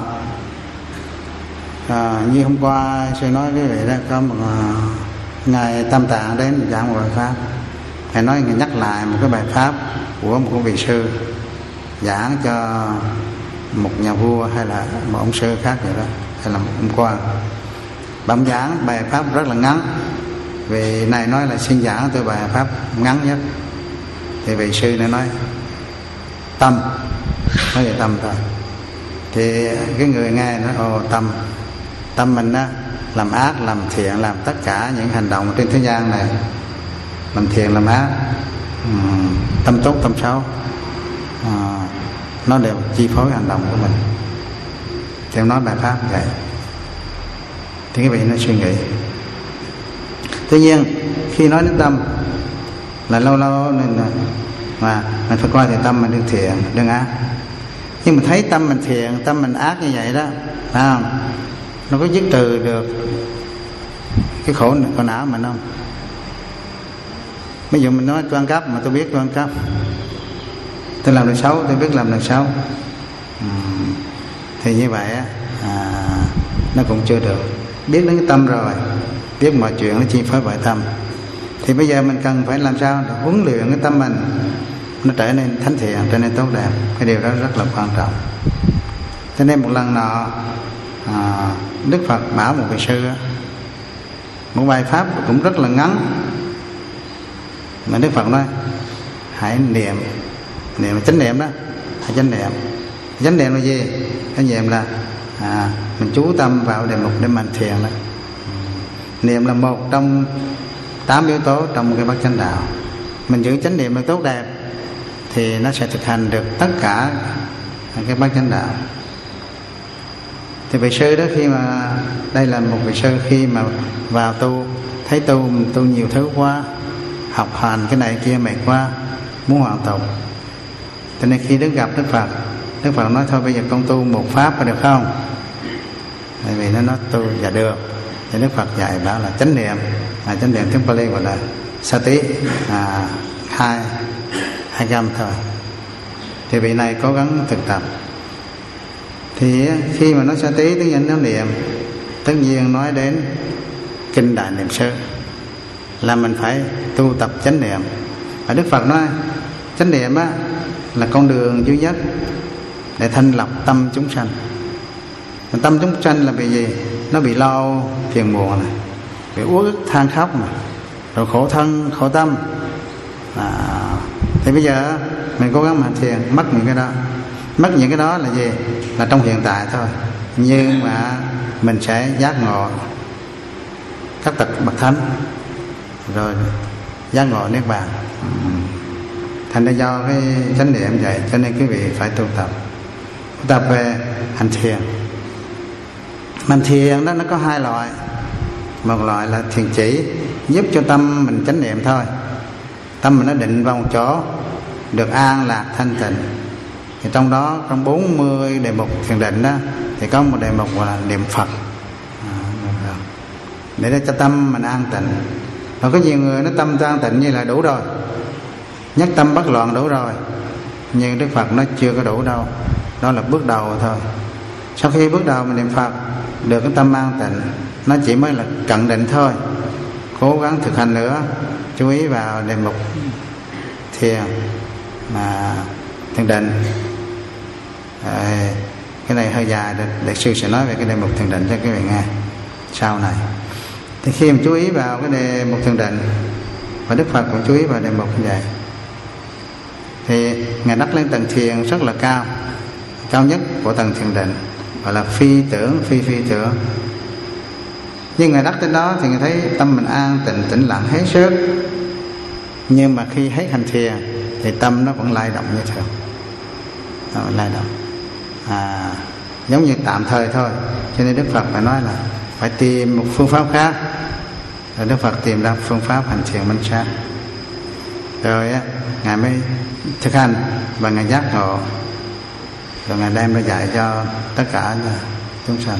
à, như hôm qua sư nói với vị đó, có một uh, ngài Tam Tạng đến giảng một bài pháp. Ngài nói ngài nhắc lại một cái bài pháp của một vị sư giảng cho một nhà vua hay là một ông sư khác vậy đó, hay là một ông quan. Bạn giảng bài pháp rất là ngắn. Vì này nói là xin giảng tôi bài pháp ngắn nhất. Thì vị sư này nói tâm, nói về tâm thôi. Thì cái người nghe nói ồ tâm, tâm mình á, làm ác, làm thiện, làm tất cả những hành động trên thế gian này, làm thiện, làm ác, um, tâm tốt, tâm xấu, uh, nó đều chi phối hành động của mình. Thì nói bài pháp vậy. Thì cái vị nó suy nghĩ. Tuy nhiên khi nói đến tâm là lâu lâu nên là mà mình phải coi thì tâm mình đừng thiện, đừng ác. Nhưng mà thấy tâm mình thiện, tâm mình ác như vậy đó, phải không? Nó có dứt trừ được cái khổ khổ não mình không? Ví dụ mình nói tôi ăn cắp mà tôi biết tôi ăn cắp, tôi làm được xấu, tôi biết làm được xấu, uhm, thì như vậy à, nó cũng chưa được. Biết đến cái tâm rồi, biết mọi chuyện nó chi phối bởi tâm. Thì bây giờ mình cần phải làm sao để huấn luyện cái tâm mình nó trở nên thánh thiện, trở nên tốt đẹp. Cái điều đó rất là quan trọng. Cho nên một lần nọ à, Đức Phật bảo một vị sư một bài pháp cũng rất là ngắn, mà Đức Phật nói hãy niệm, niệm là chánh niệm đó, hãy chánh niệm. Chánh niệm là gì? Chánh niệm là à, mình chú tâm vào đề mục để mình thiền đó. Niệm là một trong tám yếu tố trong cái bát chánh đạo. Mình giữ chánh niệm là tốt đẹp thì nó sẽ thực hành được tất cả cái bát chánh đạo. Thì vị sư đó khi mà đây là một vị sư khi mà vào tu, thấy tu tu nhiều thứ quá, học hành cái này kia mệt quá, muốn hoàn tục. Cho nên khi đến gặp Đức Phật, Đức Phật nói thôi bây giờ con tu một pháp có được không? Tại vì nó nói tu dạ được. Thì Đức Phật dạy bảo là chánh niệm, à, chánh niệm tiếng Pali gọi là sati, à, hai hai gam thôi. Thì vị này cố gắng thực tập. Thì khi mà nói sati tiếng Anh nó niệm, tất nhiên nói đến kinh Đại Niệm Xứ là mình phải tu tập chánh niệm. Và Đức Phật nói chánh niệm á là con đường duy nhất để thanh lọc tâm chúng sanh. Mà tâm chúng sanh là vì gì? Nó bị lo phiền muộn này, bị uất ức than khóc này, rồi khổ thân khổ tâm. À, thì bây giờ mình cố gắng hành thiền, mất những cái đó. Mất những cái đó là gì? Là trong hiện tại thôi. Nhưng mà mình sẽ giác ngộ các bậc bậc thánh, rồi giác ngộ niết bàn. Thành ra do cái chánh niệm vậy, cho nên quý vị phải tu tập, tu tập về hành thiền. Hành thiền đó nó có hai loại. Một loại là thiền chỉ, giúp cho tâm mình chánh niệm thôi, tâm mình nó định vào một chỗ, được an lạc thanh tịnh. Thì trong đó, trong bốn mươi đề mục thiền định đó, thì có một đề mục gọi là niệm Phật, à, để cho tâm mình an tịnh. Rồi có nhiều người nó tâm an tịnh như là đủ rồi, nhất tâm bất loạn đủ rồi. Nhưng Đức Phật nó chưa có đủ đâu. Đó là bước đầu thôi. Sau khi bước đầu mình niệm Phật, được cái tâm an tịnh, nó chỉ mới là cận định thôi. Cố gắng thực hành nữa, chú ý vào đề mục thiền mà thiền định. À, cái này hơi dài, Đại sư sẽ nói về cái đề mục thiền định cho các bạn nghe sau này. Thì khi mình chú ý vào cái đề mục thiền định, và Đức Phật cũng chú ý vào đề mục như vậy, thì Ngài đắc lên tầng thiền rất là cao, cao nhất của tầng thiền định, gọi là phi tưởng phi phi tưởng. Nhưng Ngài đắc đến đó thì Ngài thấy tâm mình an tịnh, tĩnh lặng hết sức. Nhưng mà khi hết hành thiền thì tâm nó vẫn lay động như thường, nó vẫn lay động, à, giống như tạm thời thôi. Cho nên Đức Phật phải nói là phải tìm một phương pháp khác. Rồi Đức Phật tìm ra phương pháp hành thiền minh sát. Rồi á Ngài mới thực hành và Ngài giác ngộ, rồi Ngài đem ra dạy cho tất cả chúng sanh.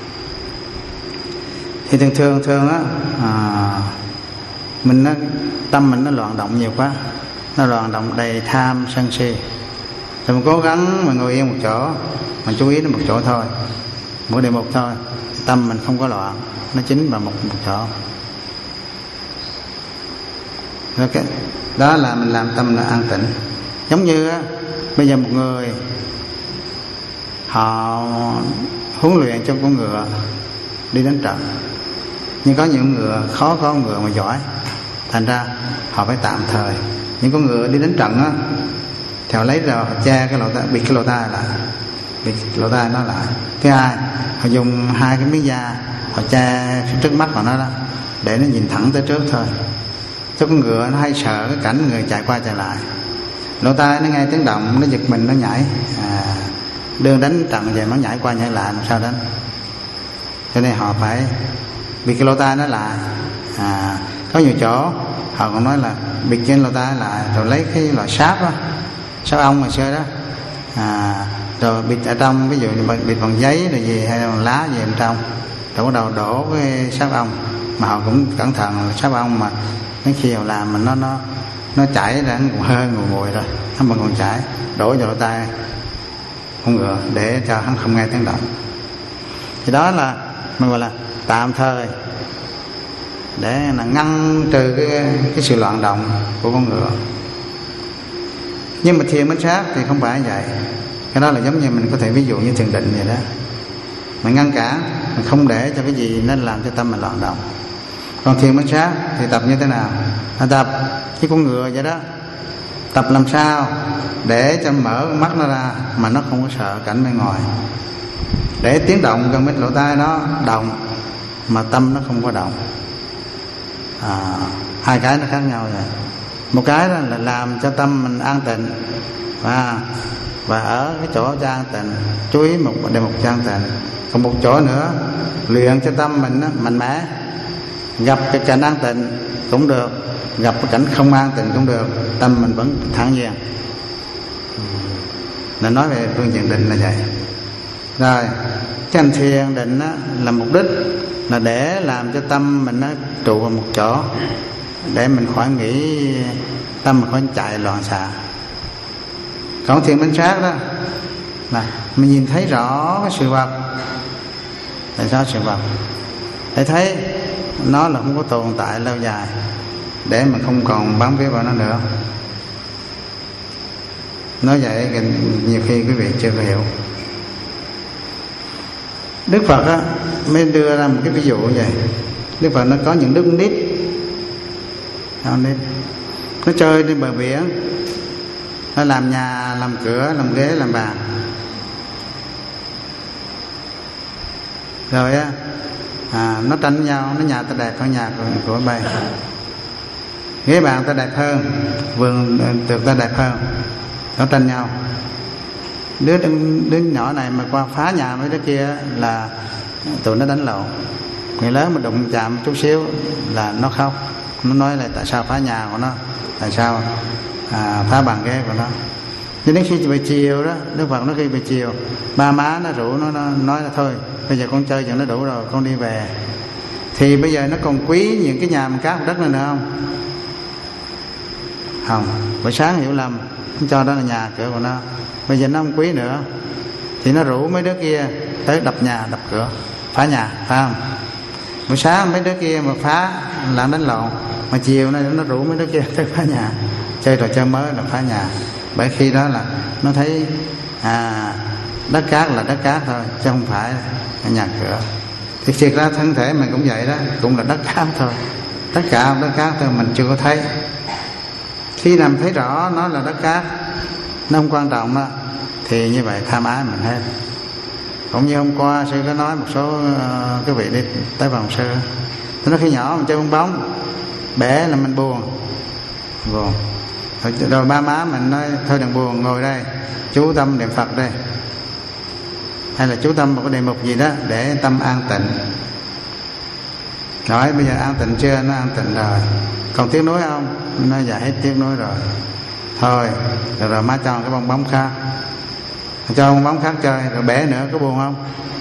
Thì thường thường thường á à, mình nó, tâm mình nó loạn động nhiều quá, nó loạn động đầy tham sân si, rồi mình cố gắng mình ngồi yên một chỗ, mình chú ý đến một chỗ thôi, một đề mục thôi, tâm mình không có loạn, nó chính vào một một chỗ. Rồi cái đó là mình làm tâm nó an tịnh. Giống như á, bây giờ một người họ huấn luyện cho con ngựa đi đánh trận, nhưng có những ngựa khó có con ngựa mà giỏi, thành ra họ phải tạm thời. Những con ngựa đi đánh trận á thì họ lấy ra, họ che cái lỗ tai, bịt cái lỗ tai lại, bịt lỗ tai nó lại. Thứ hai, họ dùng hai cái miếng da họ che trước mắt của nó đó, để nó nhìn thẳng tới trước thôi. Cho con ngựa nó hay sợ cái cảnh người chạy qua chạy lại, lỗ tai nó nghe tiếng động nó giật mình, nó nhảy. À, đưa đánh trận về nó nhảy qua nhảy lại làm sao đánh. Cho nên họ phải bịt cái lỗ tai nó lại. À, có nhiều chỗ họ còn nói là bịt cái lỗ tai lại, rồi lấy cái loại sáp đó, sáp ong hồi xưa đó, à, rồi bịt ở trong, ví dụ như bịt bằng giấy rồi gì hay là bằng lá gì ở trong, rồi bắt đầu đổ cái sáp ong. Mà họ cũng cẩn thận, sáp ong mà đến khi họ làm mà nó nó nó chảy ra nó còn hơi mùi mùi rồi, nó mà còn chảy, đổ vào lỗ tai con ngựa để cho hắn không nghe tiếng động. Thì đó là mình gọi là tạm thời, để là ngăn trừ cái, cái sự loạn động của con ngựa. Nhưng mà thiền minh sát thì không phải vậy. Cái đó là giống như mình có thể ví dụ như thiền định vậy đó, mình ngăn cản, mình không để cho cái gì nó làm cho tâm mình loạn động. Còn thiền minh sát thì tập như thế nào? Là tập với con ngựa vậy đó, tập làm sao để cho mở mắt nó ra mà nó không có sợ cảnh bên ngoài, để tiếng động gần bên lỗ tai nó động mà tâm nó không có động. À, hai cái nó khác nhau rồi. Một cái đó là làm cho tâm mình an tịnh, và và ở cái chỗ cho an tịnh chú ý một đề mục cho an tịnh. Còn một chỗ nữa luyện cho tâm mình đó, mạnh mẽ, gặp cái cảnh an tịnh cũng được, gặp cái cảnh không an tịnh cũng được, tâm mình vẫn thản nhiên. Là nói về phương diện định là vậy. Rồi cái hành thiền định đó, là mục đích là để làm cho tâm mình nó trụ vào một chỗ, để mình khỏi nghĩ, tâm mình khỏi chạy loạn xạ. Còn thiền minh sát đó là mình nhìn thấy rõ cái sự vật. Tại sao sự vật? Để thấy nó là không có tồn tại lâu dài, để mình không còn bám víu vào nó nữa. Nói vậy nhiều khi quý vị chưa có hiểu. Đức Phật á, mới đưa ra một cái ví dụ như vậy. Đức Phật nó có những đứa con nít, nó chơi trên bờ biển, nó làm nhà, làm cửa, làm ghế, làm bàn. Rồi á, à, nó tranh nhau, nó nhà ta đẹp hơn nhà của, của bay, ghế bàn ta đẹp hơn, vườn tược ta đẹp hơn, nó tranh nhau. Đứa đứa nhỏ này mà qua phá nhà mấy đứa kia là tụi nó đánh lộn. Người lớn mà đụng chạm chút xíu là nó khóc, nó nói là tại sao phá nhà của nó, tại sao à, phá bàn ghế của nó. Nhưng đến khi về chiều đó, Đức Phật nó khi về chiều, ba má nó rủ nó, nó nói là thôi bây giờ con chơi cho nó đủ rồi, con đi về. Thì bây giờ nó còn quý những cái nhà bằng cát đất nữa, nữa không? Không. Buổi sáng hiểu lầm, nó cho đó là nhà cửa của nó, bây giờ nó không quý nữa, thì nó rủ mấy đứa kia tới đập nhà, đập cửa, phá nhà, phải không? Buổi sáng mấy đứa kia mà phá là đánh lộn, mà chiều nay nó rủ mấy đứa kia tới phá nhà, chơi trò chơi mới là phá nhà. Bởi khi đó là nó thấy à, đất cát là đất cát thôi, chứ không phải là nhà cửa. Thì thiệt ra thân thể mình cũng vậy đó, cũng là đất cát thôi, tất cả đất cát thôi, mình chưa có thấy. Khi nào thấy rõ nó là đất cát, nó không quan trọng đó, thì như vậy tham ái mình hết. Cũng như hôm qua sư có nói một số uh, cái vị đi tới vòng sư, tôi nói khi nhỏ mình chơi bóng bóng bể là mình buồn buồn rồi, rồi ba má mình nói thôi đừng buồn, ngồi đây chú tâm niệm Phật đây, hay là chú tâm một cái đề mục gì đó để tâm an tịnh. Nói bây giờ an tịnh chưa? Nó an tịnh rồi. Còn tiếc nuối không? Nó dạ hết tiếc nuối rồi. Thôi rồi, rồi má cho cái bong bóng khác, cho bong bóng khác chơi, rồi bẻ nữa có buồn không?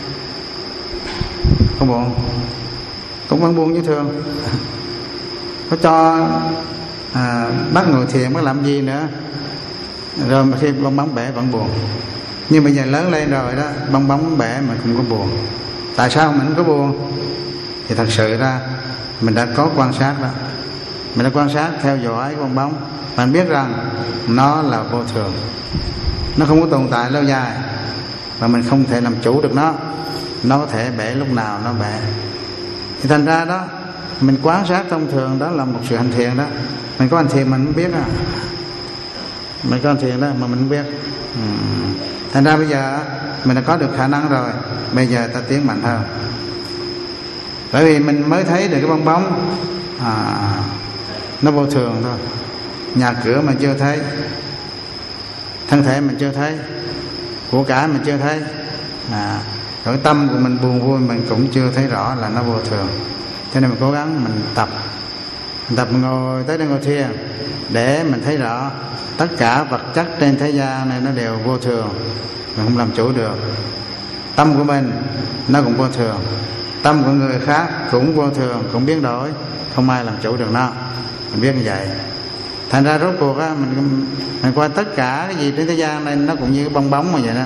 Không buồn, cũng vẫn buồn như thường. Có cho à, bắt ngồi thiền bắt làm gì nữa, rồi mà khi bong bóng bẻ vẫn buồn. Nhưng bây giờ lớn lên rồi đó, bong bóng bẻ mà không có buồn. Tại sao mình không có buồn? Thì thật sự ra mình đã có quan sát đó, mình đã quan sát theo dõi cái bong bóng, mình biết rằng nó là vô thường, nó không có tồn tại lâu dài, và mình không thể làm chủ được nó. Nó có thể bẻ lúc nào nó bẻ. Thì thành ra đó, mình quan sát thông thường, đó là một sự hành thiền đó. Mình có hành thiền mình không biết à, mình có hành thiền đó mà mình không biết. uhm. Thành ra bây giờ mình đã có được khả năng rồi, bây giờ ta tiến mạnh hơn. Bởi vì mình mới thấy được cái bong bóng à, nó vô thường thôi. Nhà cửa mình chưa thấy, thân thể mình chưa thấy, của cải mình chưa thấy à, rồi tâm của mình buồn vui mình cũng chưa thấy rõ là nó vô thường. Cho nên mình cố gắng mình tập, mình tập ngồi tới đây ngồi thiền để mình thấy rõ tất cả vật chất trên thế gian này nó đều vô thường, mình không làm chủ được. Tâm của mình nó cũng vô thường, tâm của người khác cũng vô thường, cũng biến đổi, không ai làm chủ được nó. Mình biết như vậy. Thành ra rốt cuộc á, mình, mình qua tất cả cái gì trên thế gian này nó cũng như cái bong bóng mà vậy đó.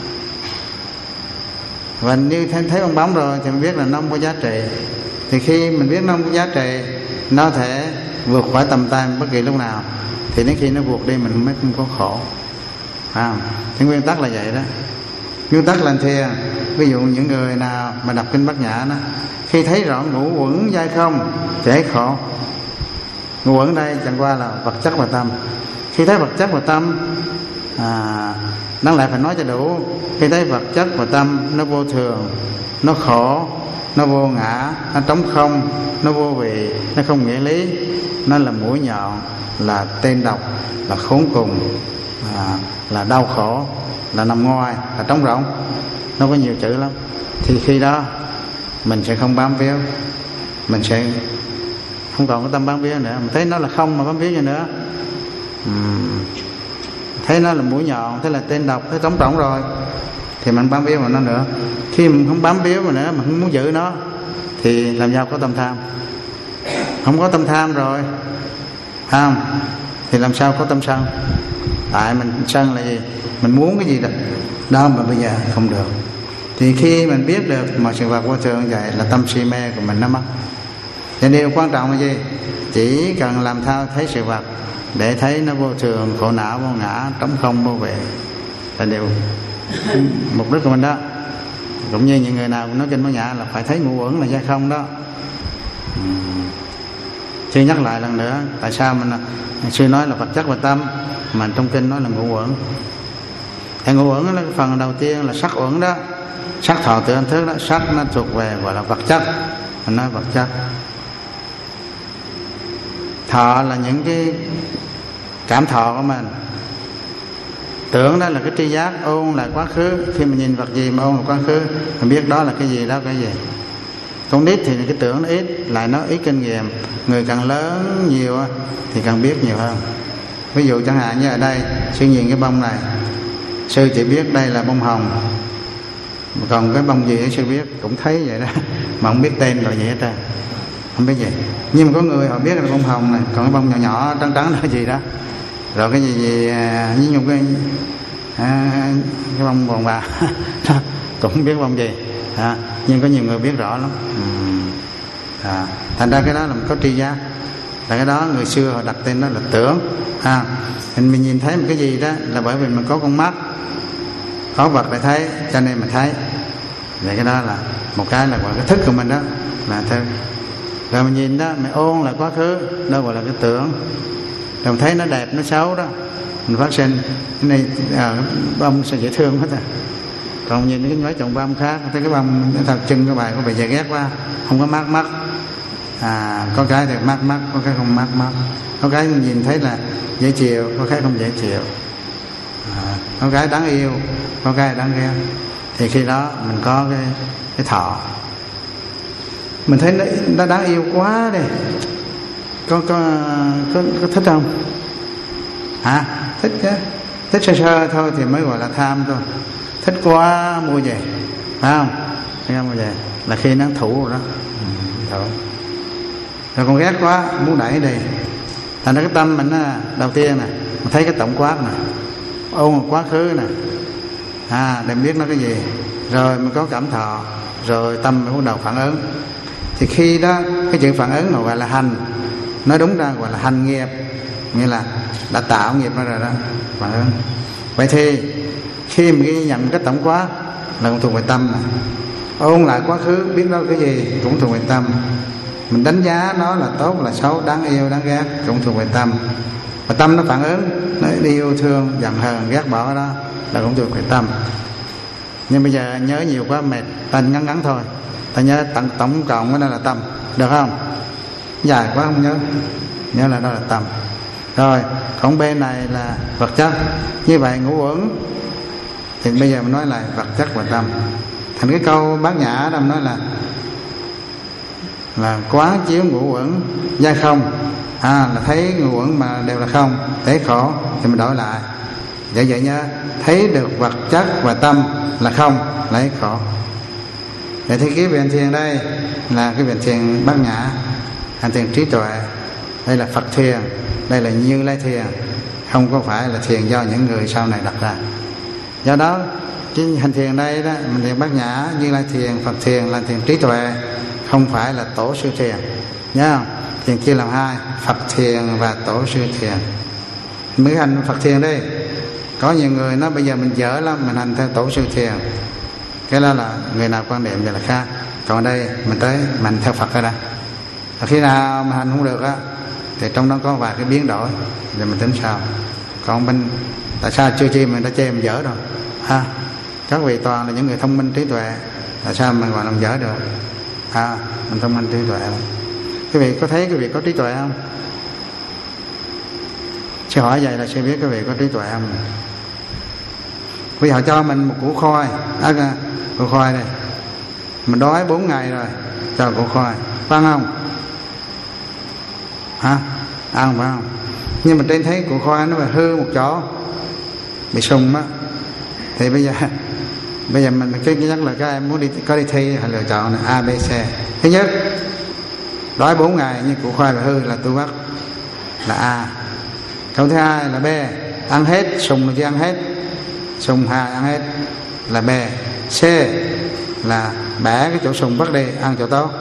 Và như thấy, thấy bong bóng rồi thì mình biết là nó không có giá trị. Thì khi mình biết nó không có giá trị, nó thể vượt khỏi tầm tay bất kỳ lúc nào, thì đến khi nó vượt đi mình mới không có khổ. À, thì nguyên tắc là vậy đó. Nguyên tắc là thiền. Ví dụ những người nào mà đọc kinh Bát Nhã đó, khi thấy rõ ngũ uẩn giai không thì thấy khổ. Ngũ uẩn đây chẳng qua là vật chất và tâm. Khi thấy vật chất và tâm à, đáng lẽ phải nói cho đủ. Khi thấy vật chất và tâm nó vô thường, nó khổ, nó vô ngã, nó trống không, nó vô vị, nó không nghĩa lý, nó là mũi nhọn, là tên độc, là khốn cùng, à, là đau khổ, là nằm ngoài, là trống rỗng, nó có nhiều chữ lắm. Thì khi đó mình sẽ không bám víu, mình sẽ không còn có tâm bám víu nữa. Mình thấy nó là không mà bám víu gì nữa. uhm. Thấy nó là mũi nhọn, thấy là tên độc, thấy trống rỗng rồi thì mình bám víu vào nó nữa. Khi mình không bám víu mà nữa, mình không muốn giữ nó, thì làm sao có tâm tham? Không có tâm tham rồi tham thì làm sao có tâm sân? Tại mình sân là gì? Mình muốn cái gì đó, đó mà bây giờ không được. Thì khi mình biết được mọi sự vật vô thường như vậy là tâm si mê của mình nó mất. Cho nên điều quan trọng là gì? Chỉ cần làm thao thấy sự vật để thấy nó vô thường, khổ não, vô ngã, trống không, vô vị là điều mục đích của mình đó. Cũng như những người nào nói kinh Bát Nhã là phải thấy ngũ uẩn là giai không đó. Sư nhắc lại lần nữa, tại sao mình sư nói là vật chất và tâm, mà trong kinh nói là ngũ uẩn. Thì ngũ uẩn là cái phần đầu tiên là sắc uẩn đó, sắc thọ tưởng hành thức đó. Sắc nó thuộc về gọi là vật chất, mình nói vật chất. Thọ là những cái cảm thọ của mình. Tưởng đó là cái tri giác, ôn là quá khứ. Khi mình nhìn vật gì mà ôn là quá khứ, mình biết đó là cái gì, đó cái gì. Con nít thì cái tưởng nó ít, lại nó ít kinh nghiệm. Người càng lớn nhiều thì càng biết nhiều hơn. Ví dụ chẳng hạn như ở đây, sư nhìn cái bông này, sư chỉ biết đây là bông hồng, còn cái bông gì sư biết, cũng thấy vậy đó, mà không biết tên gọi gì hết trơn, không biết gì. Nhưng mà có người họ biết là bông hồng này, còn cái bông nhỏ nhỏ trắng trắng là gì đó, rồi cái gì gì như nhung cái à, cái bông bồn bà cũng không biết bông gì à, nhưng có nhiều người biết rõ lắm. À, thành ra cái đó là mình có tri giác. Là cái đó người xưa họ đặt tên đó là tưởng. À, mình, mình nhìn thấy một cái gì đó là bởi vì mình có con mắt, có vật để thấy, cho nên mình thấy. Vậy cái đó là một cái là gọi cái thức của mình đó, là thức. Rồi mình nhìn đó, mình ôn là quá khứ, đó gọi là cái tưởng. Rồi mình thấy nó đẹp, nó xấu đó, mình phát sinh cái này à, bông sao dễ thương hết à. Còn nhìn cái mấy chồng bông khác, thấy cái bông cái thật chân các bạn có vẻ dễ ghét quá, không có mát mắt. À, có cái thì mát mắt, có cái không mát mắt. Có cái mình nhìn thấy là dễ chịu, có cái không dễ chịu. À, có cái đáng yêu, có cái đáng ghét. Thì khi đó mình có cái cái thọ. mình thấy nó, nó đáng yêu quá đây. Có, có, có, có thích không? Hả? Thích chứ. Thích sơ sơ thôi thì mới gọi là tham thôi. Thích quá mua về, phải không? Thấy không, mua về là khi nó thủ rồi đó. Thủ. Rồi còn ghét quá muốn đẩy đi. Thành ra cái tâm mình á, đầu tiên nè, mình thấy cái tổng quát nè, ôn quá khứ nè, à để biết nó cái gì, rồi mình có cảm thọ, rồi tâm mình bắt đầu phản ứng. Thì khi đó cái chuyện phản ứng mà gọi là hành, nói đúng ra gọi là hành nghiệp, nghĩa là đã tạo nghiệp ra rồi đó, phản ứng. Vậy thì khi mình ghi nhận cái tổng quát là cũng thuộc về tâm này. Ôn lại quá khứ biết đó cái gì cũng thuộc về tâm. Mình đánh giá nó là tốt là xấu, đáng yêu đáng ghét cũng thuộc về tâm. Và tâm nó phản ứng, nó đi yêu thương, giận hờn, ghét bỏ đó là cũng thuộc về tâm. Nhưng bây giờ nhớ nhiều quá mệt, ta ngắn ngắn thôi. Ta nhớ tổng, tổng cộng cái đó là tâm, được không? Dài quá không nhớ, nhớ là đó là tâm. Rồi còn bên này là vật chất. Như vậy ngũ uẩn thì bây giờ mình nói là vật chất và tâm. Thành cái câu Bát Nhã đó nói là là quán chiếu ngũ uẩn giai không, à là thấy ngũ uẩn mà đều là không, thấy khổ thì mình đổi lại. Vậy vậy nhá, thấy được vật chất và tâm là không, lấy khổ. Vậy thì cái viện thiền đây là cái viện thiền Bát Nhã, hành thiền trí tuệ. Đây là Phật thiền, đây là Như Lai thiền, không có phải là thiền do những người sau này đặt ra. Do đó cái hành thiền đây đó, mình thiền Bát Nhã, Như Lai thiền, Phật thiền là thiền trí tuệ, không phải là tổ sư thiền, nhớ không? Thiền chia làm hai, Phật thiền và tổ sư thiền. Mới hành Phật thiền đi. Có nhiều người nói bây giờ mình dở lắm, mình hành theo tổ sư thiền. Cái đó là người nào quan điểm vậy là khác. Còn đây mình tới mình theo Phật ở đây. Khi nào mình hành không được á thì trong đó có vài cái biến đổi rồi mình tính sao. Còn mình tại sao chưa chi mình đã chê mình dở rồi ha? Các vị toàn là những người thông minh trí tuệ, tại sao mình gọi là dở được? À, mình thông minh trí tuệ. Quý vị có thấy quý vị có trí tuệ không? Sư hỏi vậy là sư biết quý vị có trí tuệ không? Quý vị họ cho mình một củ khoai, à, củ khoai đây, mình đói bốn ngày rồi, cho củ khoai, phải không? Hả? Ăn phải không? Nhưng mà trên thấy củ khoai nó bị hư một chỗ, bị sùng á, thì bây giờ bây giờ mình cái nhất là các em muốn đi có đi thi hay lựa chọn là A B C. Thứ nhất, đói bốn ngày nhưng củ khoai bị hư là tôi bắt là A. Câu thứ hai là B, ăn hết, sùng là chưa ăn hết, sùng hai ăn hết là B. C là bẻ cái chỗ sùng bắt đi, ăn chỗ tốt.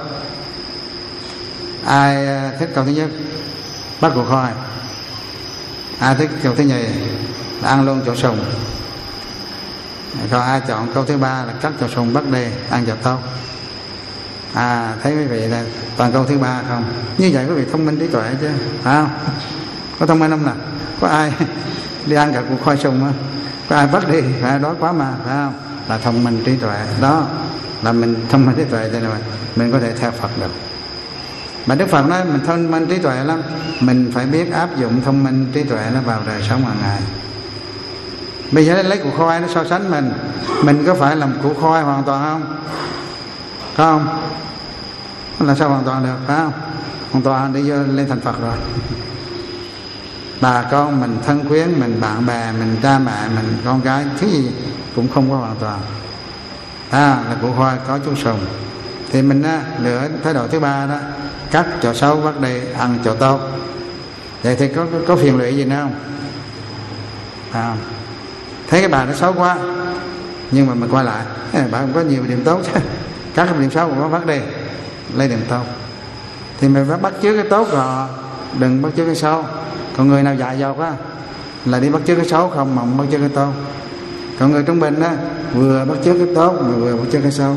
Ai thích câu thứ nhất bắt củ khoai, ai thích câu thứ nhì là ăn luôn chỗ sùng. Còn ai chọn câu thứ ba là cắt chỗ sùng bắt đi, ăn chỗ tốt. À thấy quý vị là toàn câu thứ ba không? Như vậy quý vị thông minh trí tuệ chứ, phải không? Có thông minh không nào? Có ai đi ăn cả củ khoai sùng á? Có ai bắt đi? Phải đói quá mà, phải không? Là thông minh trí tuệ. Đó là mình thông minh trí tuệ cho nên mình có thể theo Phật được. Mà Đức Phật nói mình thông minh trí tuệ lắm, mình phải biết áp dụng thông minh trí tuệ nó vào đời sống hàng ngày. Bây giờ lấy củ khoai nó so sánh mình, mình có phải làm củ khoai hoàn toàn không? Có không? Là sao hoàn toàn được, phải không? Hoàn toàn đi vô lên thành Phật rồi. Bà con mình, thân quyến mình, bạn bè mình, cha mẹ mình, con cái, thứ gì cũng không có hoàn toàn. À là củ khoai có chút sùng. Thì mình á, lựa thái độ thứ ba đó, cắt chỗ xấu bắt đi, ăn chỗ tốt. Vậy thì có có phiền lụy gì nữa không? À, thấy cái bà nó xấu quá, nhưng mà mình quay lại, bà cũng có nhiều điểm tốt chứ, các cái điểm xấu cũng có bắt đi, lấy điểm tốt. Thì mình phải bắt chước cái tốt rồi, đừng bắt chước cái xấu. Còn người nào dại dột á là đi bắt chước cái xấu không, mà không bắt chước cái tốt. Còn người trung bình á vừa bắt chước cái tốt mà vừa bắt chước cái xấu.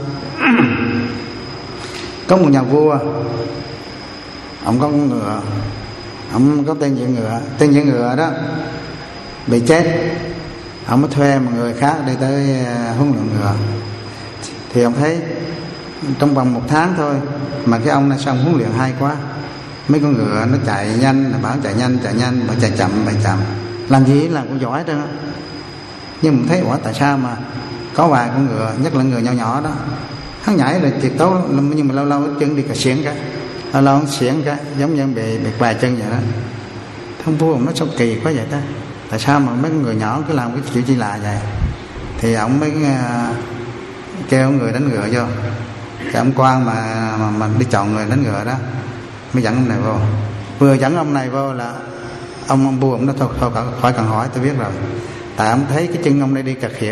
Có một nhà vua, ông có con ngựa, ông có tên dưỡng ngựa, tên dưỡng ngựa đó bị chết, ông mới thuê một người khác đi tới huấn luyện ngựa. Thì ông thấy trong vòng một tháng thôi mà cái ông này xong huấn luyện hay quá, mấy con ngựa nó chạy nhanh, bảo chạy nhanh chạy nhanh, bảo chạy chậm chạy chậm, làm gì làm cũng giỏi đó. Nhưng mình thấy ủa tại sao mà có vài con ngựa, nhất là ngựa nhỏ nhỏ đó, hắn nhảy là tuyệt tốt, nhưng mà lâu lâu chân đi cà xiển cái, lâu lâu hắn xiển cái, giống như bị bị vài chân vậy đó. Ông vua ông nói sao kỳ quá vậy ta, tại sao mà mấy người nhỏ cứ làm cái chuyện chi lạ vậy? Thì ông mới uh, kêu người đánh ngựa vô. Cái ông quan mà, mà mà đi chọn người đánh ngựa đó mới dẫn ông này vô. Vừa dẫn ông này vô là ông ông vua ông nói thôi, thôi khỏi cần hỏi, tôi biết rồi. Tại ông thấy cái chân ông đây đi cà khiển.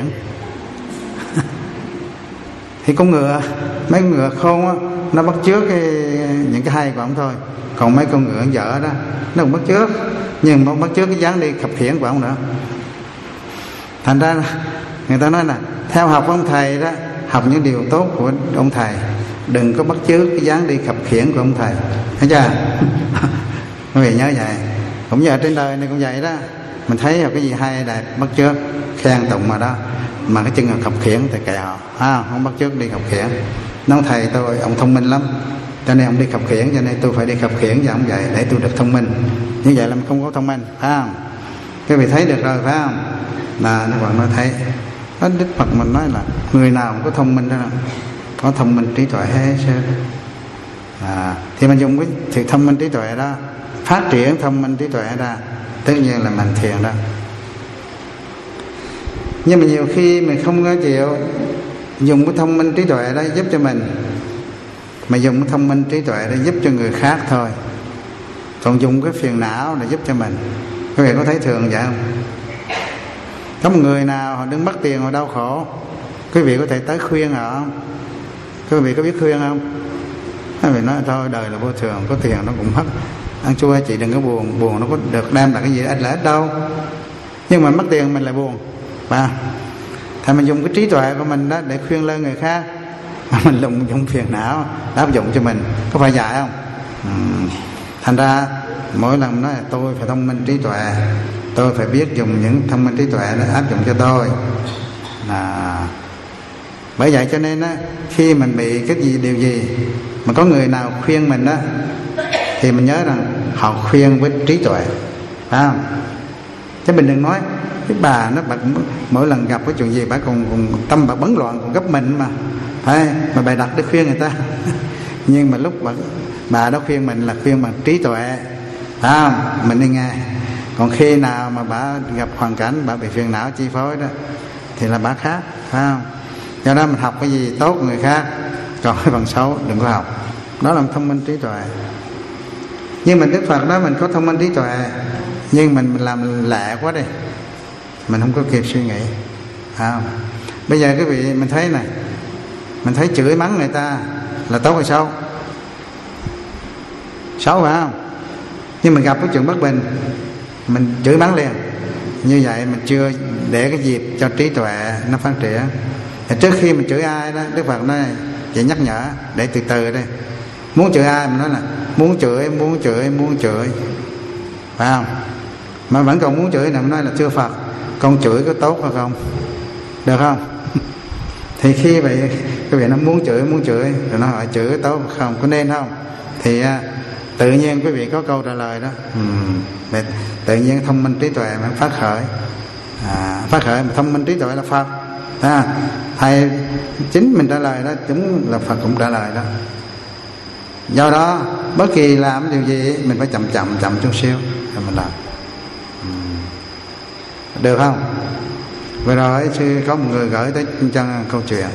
Thì con ngựa, mấy con ngựa khôn á, nó bắt chước cái, những cái hay của ông thôi. Còn mấy con ngựa dở đó nó không bắt chước, nhưng mà bắt chước cái dáng đi khập khiển của ông nữa. Thành ra người ta nói là theo học ông thầy đó, học những điều tốt của ông thầy, đừng có bắt chước cái dáng đi khập khiển của ông thầy, thấy chưa? Quý vị nhớ vậy. Cũng như ở trên đời này cũng vậy đó, mình thấy cái gì hay đẹp bắt chước khen tụng mà đó, mà cái chân là khập khiển thì kệ họ, à, không bắt chước đi khập khiển. Nói thầy tôi ông thông minh lắm, cho nên ông đi khập khiển, cho nên tôi phải đi khập khiển cho ông vậy để tôi được thông minh. Như vậy là mình không có thông minh, phải không? Các vị thấy được rồi phải không? Là nó còn nói thấy đó, Đức Phật mình nói là người nào cũng có thông minh đó, có thông minh trí tuệ hết chứ. À, thì mình dùng cái sự thông minh trí tuệ đó, phát triển thông minh trí tuệ ra, tất nhiên là mình thiền đó. Nhưng mà nhiều khi mình không có chịu dùng cái thông minh trí tuệ đó giúp cho mình, mà dùng cái thông minh trí tuệ để giúp cho người khác thôi, còn dùng cái phiền não để giúp cho mình. Quý vị có thấy thường vậy không? Có một người nào họ đứng mất tiền, họ đau khổ, quý vị có thể tới khuyên họ không? Quý vị có biết khuyên không? Quý vị nói thôi đời là vô thường, có tiền nó cũng mất, ăn chua chị đừng có buồn, buồn nó có được đem lại cái gì ít là ít đâu. Nhưng mà mất tiền mình lại buồn, và thì mình dùng cái trí tuệ của mình đó để khuyên lơn người khác, mà mình dùng, dùng phiền não áp dụng cho mình, có phải vậy không? Ừ. Thành ra mỗi lần nói là tôi phải thông minh trí tuệ, tôi phải biết dùng những thông minh trí tuệ để áp dụng cho tôi. À, bởi vậy cho nên á, khi mình bị cái gì điều gì mà có người nào khuyên mình đó, thì mình nhớ rằng họ khuyên với trí tuệ, phải không? Chứ mình đừng nói cái bà nó bà mỗi lần gặp cái chuyện gì bà còn, còn tâm bà bấn loạn còn gấp mình mà, phải mà bà đặt để khuyên người ta. Nhưng mà lúc bà, bà đó khuyên mình là khuyên bằng trí tuệ, phải không? Mình đi nghe. Còn khi nào mà bà gặp hoàn cảnh bà bị phiền não chi phối đó thì là bà khác, phải không? Do đó mình học cái gì tốt người khác, còn cái phần xấu đừng có học. Đó là thông minh trí tuệ. Nhưng mà Đức Phật đó mình có thông minh trí tuệ, nhưng mình, mình làm lẹ quá đi, mình không có kịp suy nghĩ, phải không? Bây giờ quý vị mình thấy này, mình thấy chửi mắng người ta là tốt hay xấu? Xấu phải không? Nhưng mình gặp cái chuyện bất bình mình chửi mắng liền, như vậy mình chưa để cái dịp cho trí tuệ nó phát triển. Thì trước khi mình chửi ai đó, Đức Phật nói chỉ nhắc nhở để từ từ đây. Muốn chửi ai mình nói là muốn chửi, muốn chửi, muốn chửi, phải không? Mà vẫn còn muốn chửi này mình nói là chưa Phật, con chửi có tốt hay không? Được không? Thì khi vậy cái vị nó muốn chửi, muốn chửi rồi nó hỏi chửi có tốt không, có nên không? Thì tự nhiên quý vị có câu trả lời đó. Ừ, tự nhiên thông minh trí tuệ mà phát khởi, à, phát khởi mà thông minh trí tuệ là Phật, à, thầy chính mình trả lời đó, chúng là Phật cũng trả lời đó. Do đó bất kỳ làm điều gì mình phải chậm chậm chậm chút xíu rồi mình làm. Ừ. Được không? Vừa rồi sư có một người gửi tới chân câu chuyện,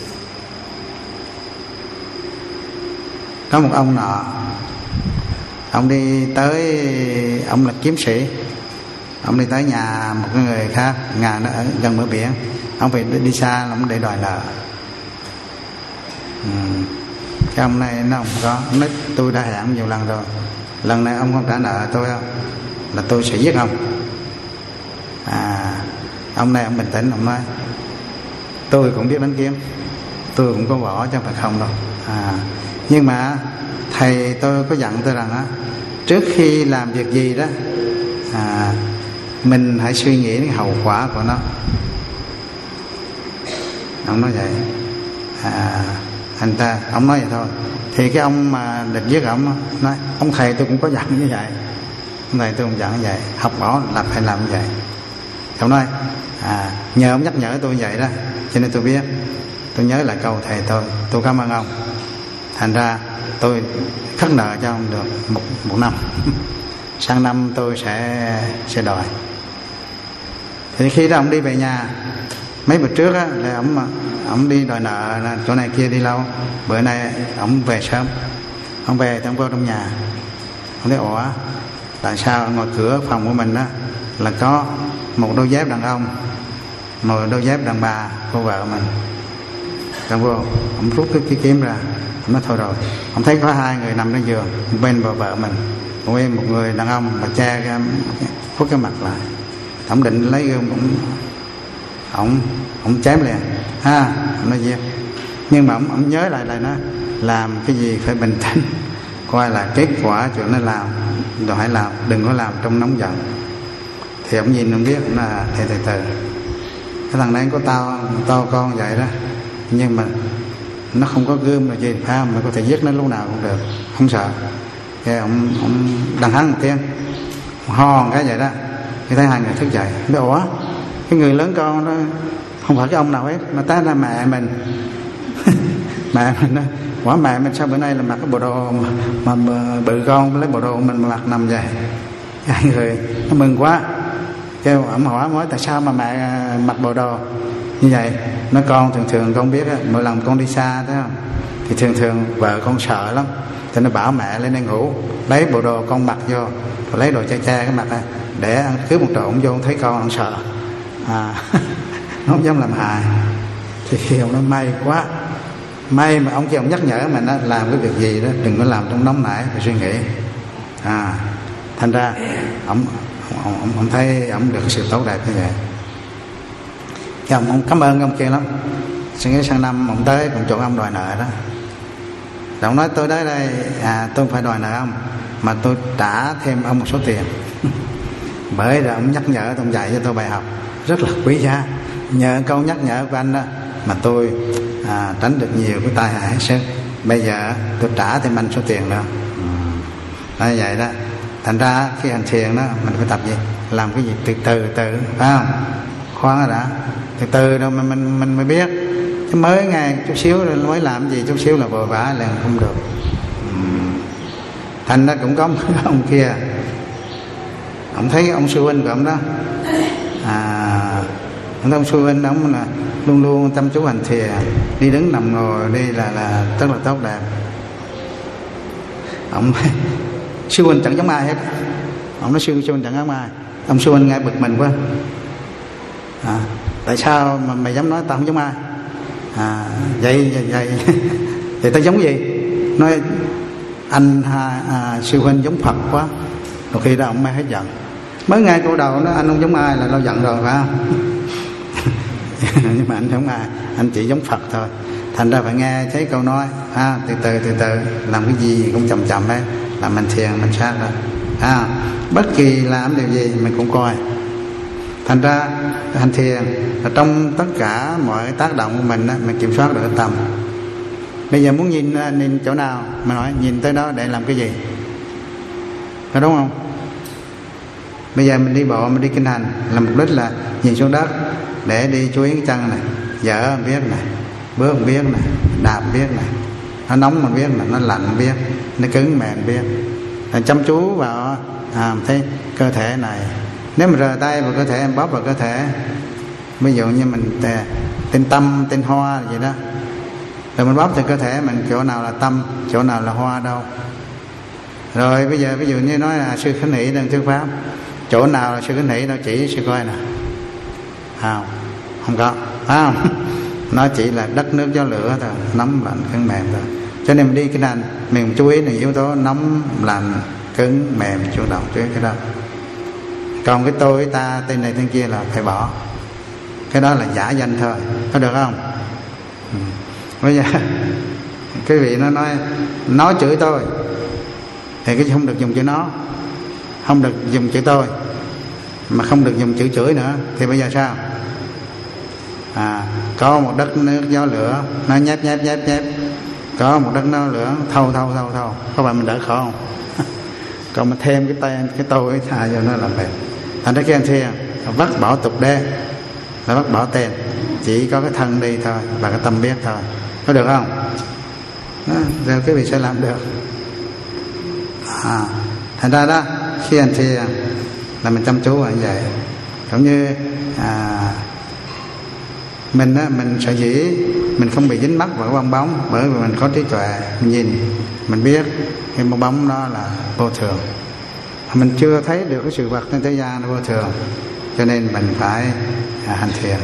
có một ông nọ, ông đi tới, ông là kiếm sĩ, ông đi tới nhà một người khác, nhà nó ở gần bờ biển, ông phải đi xa ông để đòi nợ. Ừ. Cái ông này nó không có, ông nói tôi đã hẹn nhiều lần rồi, lần này ông không trả nợ tôi không là tôi sẽ giết ông. À, ông này ông bình tĩnh, ông nói tôi cũng biết đánh kiếm, tôi cũng có võ chứ không phải không đâu. À, nhưng mà thầy tôi có dặn tôi rằng á, trước khi làm việc gì đó, à, mình hãy suy nghĩ đến hậu quả của nó. Ông nói vậy. À, anh ta, ông nói vậy thôi. Thì cái ông mà địch giết ông nói, ông thầy tôi cũng có dặn như vậy, ông thầy tôi cũng dặn như vậy, học võ là phải làm như vậy. Ông nói, à, nhờ ông nhắc nhở tôi như vậy đó, cho nên tôi biết. tôi nhớ lại câu thầy tôi, tôi cảm ơn ông, thành ra tôi khất nợ cho ông được một, một năm. Sang năm tôi sẽ sẽ đòi. Thì khi đó ông đi về nhà, mấy bữa trước á, là ông ông đi đòi nợ là chỗ này kia đi lâu. Bữa nay ông về sớm, ông về thì ông vô trong nhà, ông nói ủa tại sao ngoài cửa phòng của mình á là có một đôi dép đàn ông, một đôi dép đàn bà của vợ mình. Ông vô, ông rút cái, cái kiếm ra, ông nói thôi rồi. Ông thấy có hai người nằm trên giường, một bên vợ vợ mình, một bên một người đàn ông mà che cái, khuất cái mặt lại. Ông định lấy gươm, ông ông ông chém liền ha, ông nói gì. Nhưng mà ông, ông nhớ lại lại nó làm cái gì phải bình tĩnh, coi là kết quả chuyện nó làm rồi hãy làm, đừng có làm trong nóng giận. Thì ông nhìn ông biết là từ từ từ cái thằng này có tao tao con vậy đó, nhưng mà nó không có gươm là gì phải không, mà có thể giết nó lúc nào cũng được, không sợ. Cái ông ông đằng hắn một tiếng, ho cái vậy đó. Thì thấy hai người thức dậy, nói ủa cái người lớn con đó không phải cái ông nào hết, mà ta là mẹ mình. Mẹ mình đó, quả mẹ mình sao bữa nay là mặc cái bộ đồ mà, mà, mà bự con lấy bộ đồ mình mà mặc nằm vậy. Hai người nó mừng quá, kêu ổng hỏi mới tại sao mà mẹ mặc bộ đồ như vậy. Nói con thường thường con biết á, mỗi lần con đi xa thấy không, thì thường thường vợ con sợ lắm, thì nó bảo mẹ lên đây ngủ, lấy bộ đồ con mặc vô, rồi lấy đồ che che cái mặt này, để ăn cướp một trộn vô thấy con ăn sợ à. Nó không dám làm hại. Thì khi ông nói may quá, may mà ông kia ông nhắc nhở mình đó, làm cái việc gì đó đừng có làm trong nóng nảy, phải suy nghĩ à. Thành ra ông ông, ông, ông thấy ông được sự tốt đẹp như vậy. Cái ông, ông cảm ơn ông kia lắm. Sang sang năm ông tới cũng chỗ ông đòi nợ đó. Rồi ông nói tôi tới đây à, tôi không phải đòi nợ ông, mà tôi trả thêm ông một số tiền. Bởi rồi ông nhắc nhở, ông dạy cho tôi bài học rất là quý giá. Nhờ câu nhắc nhở của anh đó mà tôi à, tránh được nhiều cái tai hại hết sức. Bây giờ tôi trả thêm anh số tiền đó. Đó vậy đó. Thành ra khi hành thiền đó mình phải tập gì, làm cái gì từ từ từ, phải không? Khoan rồi đã, từ từ đâu mà mình mình mới biết. Chứ mới ngay chút xíu rồi mới làm gì chút xíu là vội vã là không được. Thành ra cũng có một ông kia, ông thấy ông sư huynh của ông đó à, ông thấy ông sư huynh ông là luôn luôn chăm chú hành thiền, đi đứng nằm ngồi đi là là rất là tốt đẹp. Ông sư huynh chẳng giống ai hết. Ông nói sư sư huynh chẳng giống ai. Ông sư huynh nghe bực mình quá à, tại sao mà mày dám nói tao không giống ai à, vậy vậy vậy vậy tao giống gì? Nói anh à, à, sư huynh giống Phật quá. Rồi khi đó ông mới hết giận. Mới nghe câu đầu nó anh không giống ai là lâu giận rồi, phải không? Nhưng mà anh không ai, anh chỉ giống Phật thôi. Thành ra phải nghe thấy câu nói à, từ từ từ từ, làm cái gì cũng chậm chậm ấy, làm mình thiền mình sát ra à, bất kỳ làm điều gì mình cũng coi. Thành ra hành thiền là trong tất cả mọi tác động của mình đó, mình kiểm soát được cái tâm. Bây giờ muốn nhìn nhìn chỗ nào mà nói nhìn tới đó để làm cái gì, có đúng không? Bây giờ mình đi bộ, mình đi kinh hành là mục đích là nhìn xuống đất để đi chú ý cái chân này, dở biết này, bước biết này, đạp biết này, nó nóng mình biết này, nó lạnh biết, nó cứng mềm biết. Rồi chăm chú vào à, thấy cơ thể này. Nếu mà rời tay vào cơ thể, em bóp vào cơ thể, ví dụ như mình tên tâm, tên hoa gì đó, rồi mình bóp từ cơ thể mình, chỗ nào là tâm, chỗ nào là hoa đâu. Rồi bây giờ ví dụ như nói là sư Khánh Hỷ đang thuyết pháp, chỗ nào là sư Khánh Hỷ đâu chỉ sư coi nè, không không có, phải không? Nó chỉ là đất nước gió lửa thôi, nóng lạnh cứng mềm thôi. Cho nên mình đi cái này mình chú ý là yếu tố nóng lạnh cứng mềm, chủ động chú ý cái đó. Còn cái tôi cái ta tên này tên kia là phải bỏ, cái đó là giả danh thôi, có được không? Ừ. Bây giờ cái vị nó nói nó chửi tôi thì cái không được dùng chữ nó, không được dùng chữ tôi, mà không được dùng chữ chửi nữa. Thì bây giờ sao? À, có một đất nước gió lửa nó nhép nhép nhép nhép, có một đất nước lửa thâu thâu thâu thâu, có phải mình đỡ khổ không? Còn mà thêm cái tay cái tôi cái thà vô nó làm vậy. Thành ra cái anh thiền vắt bỏ tục đê, là vắt bỏ tên, chỉ có cái thân đi thôi và cái tâm biết thôi, có được không? Đó, rồi quý vị sẽ làm được. À, thành ra đó khi hành thiền là mình chăm chú như vậy. Cũng như à, mình á, mình sở dĩ mình không bị dính mắc vào bong bóng, bởi vì mình có trí tuệ, mình nhìn mình biết cái bong bóng đó là vô thường, mình chưa thấy được cái sự vật trên thế gian nó vô thường, cho nên mình phải à, hành thiền.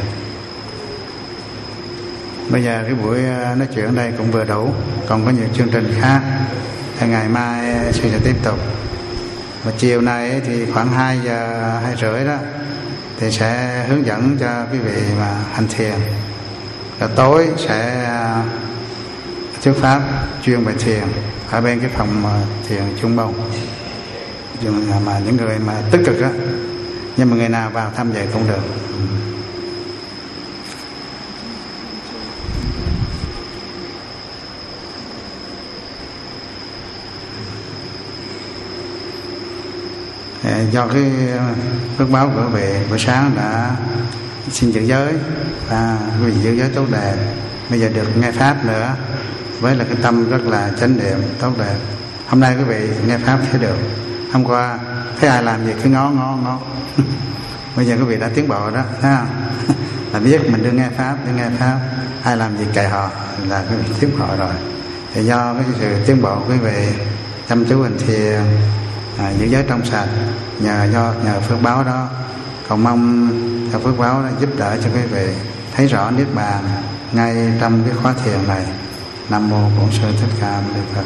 Bây giờ cái buổi nói chuyện ở đây cũng vừa đủ, còn có nhiều chương trình khác thì ngày mai sư sẽ tiếp tục. Và chiều nay thì khoảng hai giờ hai rưỡi đó thì sẽ hướng dẫn cho quý vị mà hành thiền. Rồi tối sẽ thuyết pháp chuyên về thiền ở bên cái phòng thiền Trung Bông, mà những người mà tích cực đó, nhưng mà người nào vào tham dự cũng được. Do cái phước báo của quý vị buổi sáng đã xin giữ giới và quý vị giữ giới tốt đẹp, bây giờ được nghe pháp nữa với là cái tâm rất là chánh niệm tốt đẹp. Hôm nay quý vị nghe pháp thấy được, hôm qua thấy ai làm gì cứ ngó ngó ngó bây giờ quý vị đã tiến bộ đó, thấy không? Là biết mình đưa nghe pháp, đưa nghe pháp, ai làm gì kệ họ là quý vị tiến bộ rồi. Thì do cái sự tiến bộ quý vị chăm chú hành thiền, à, giữ giới trong sạch, nhờ do nhờ phước báo đó, cầu mong cho phước báo đó giúp đỡ cho quý vị thấy rõ niết bàn ngay trong cái khóa thiền này. Nam mô Bổn Sư Thích Ca Mâu Ni Phật.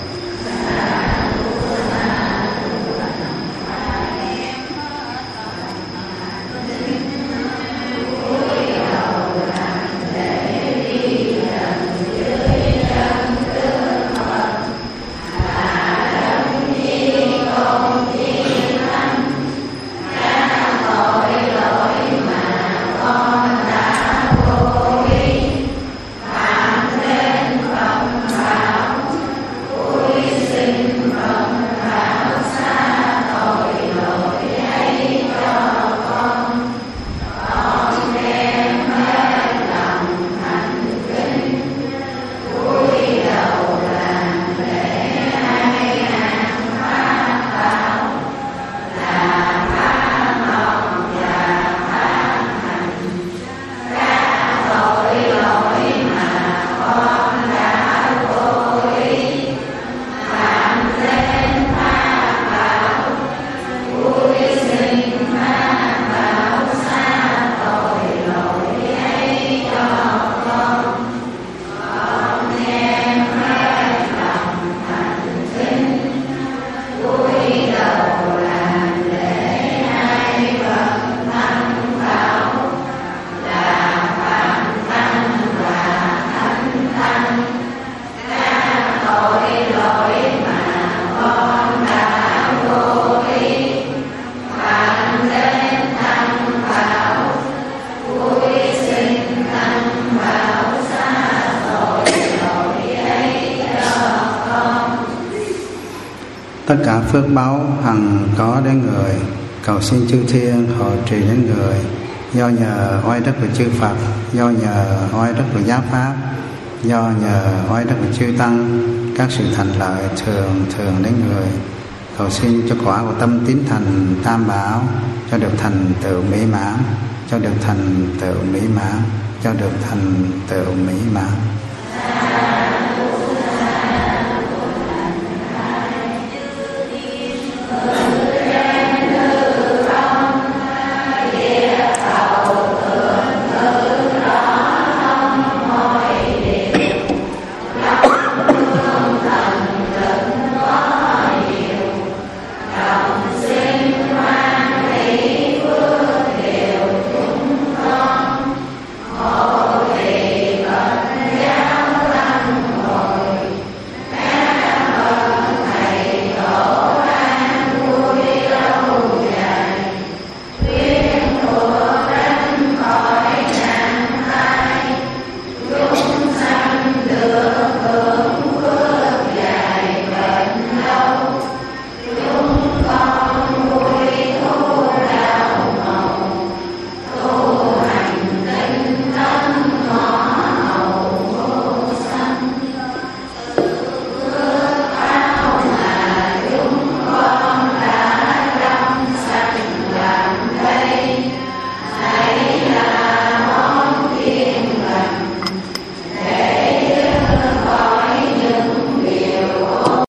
Tất cả phước báu hằng có đến người, cầu xin chư thiên hộ trì đến người. Do nhờ oai đức của chư Phật, do nhờ oai đức của Giáo Pháp, do nhờ oai đức của chư Tăng, các sự thành lợi thường thường đến người. Cầu xin cho quả của tâm tín thành Tam Bảo cho được thành tựu mỹ mãn, cho được thành tựu mỹ mãn, cho được thành tựu mỹ mãn.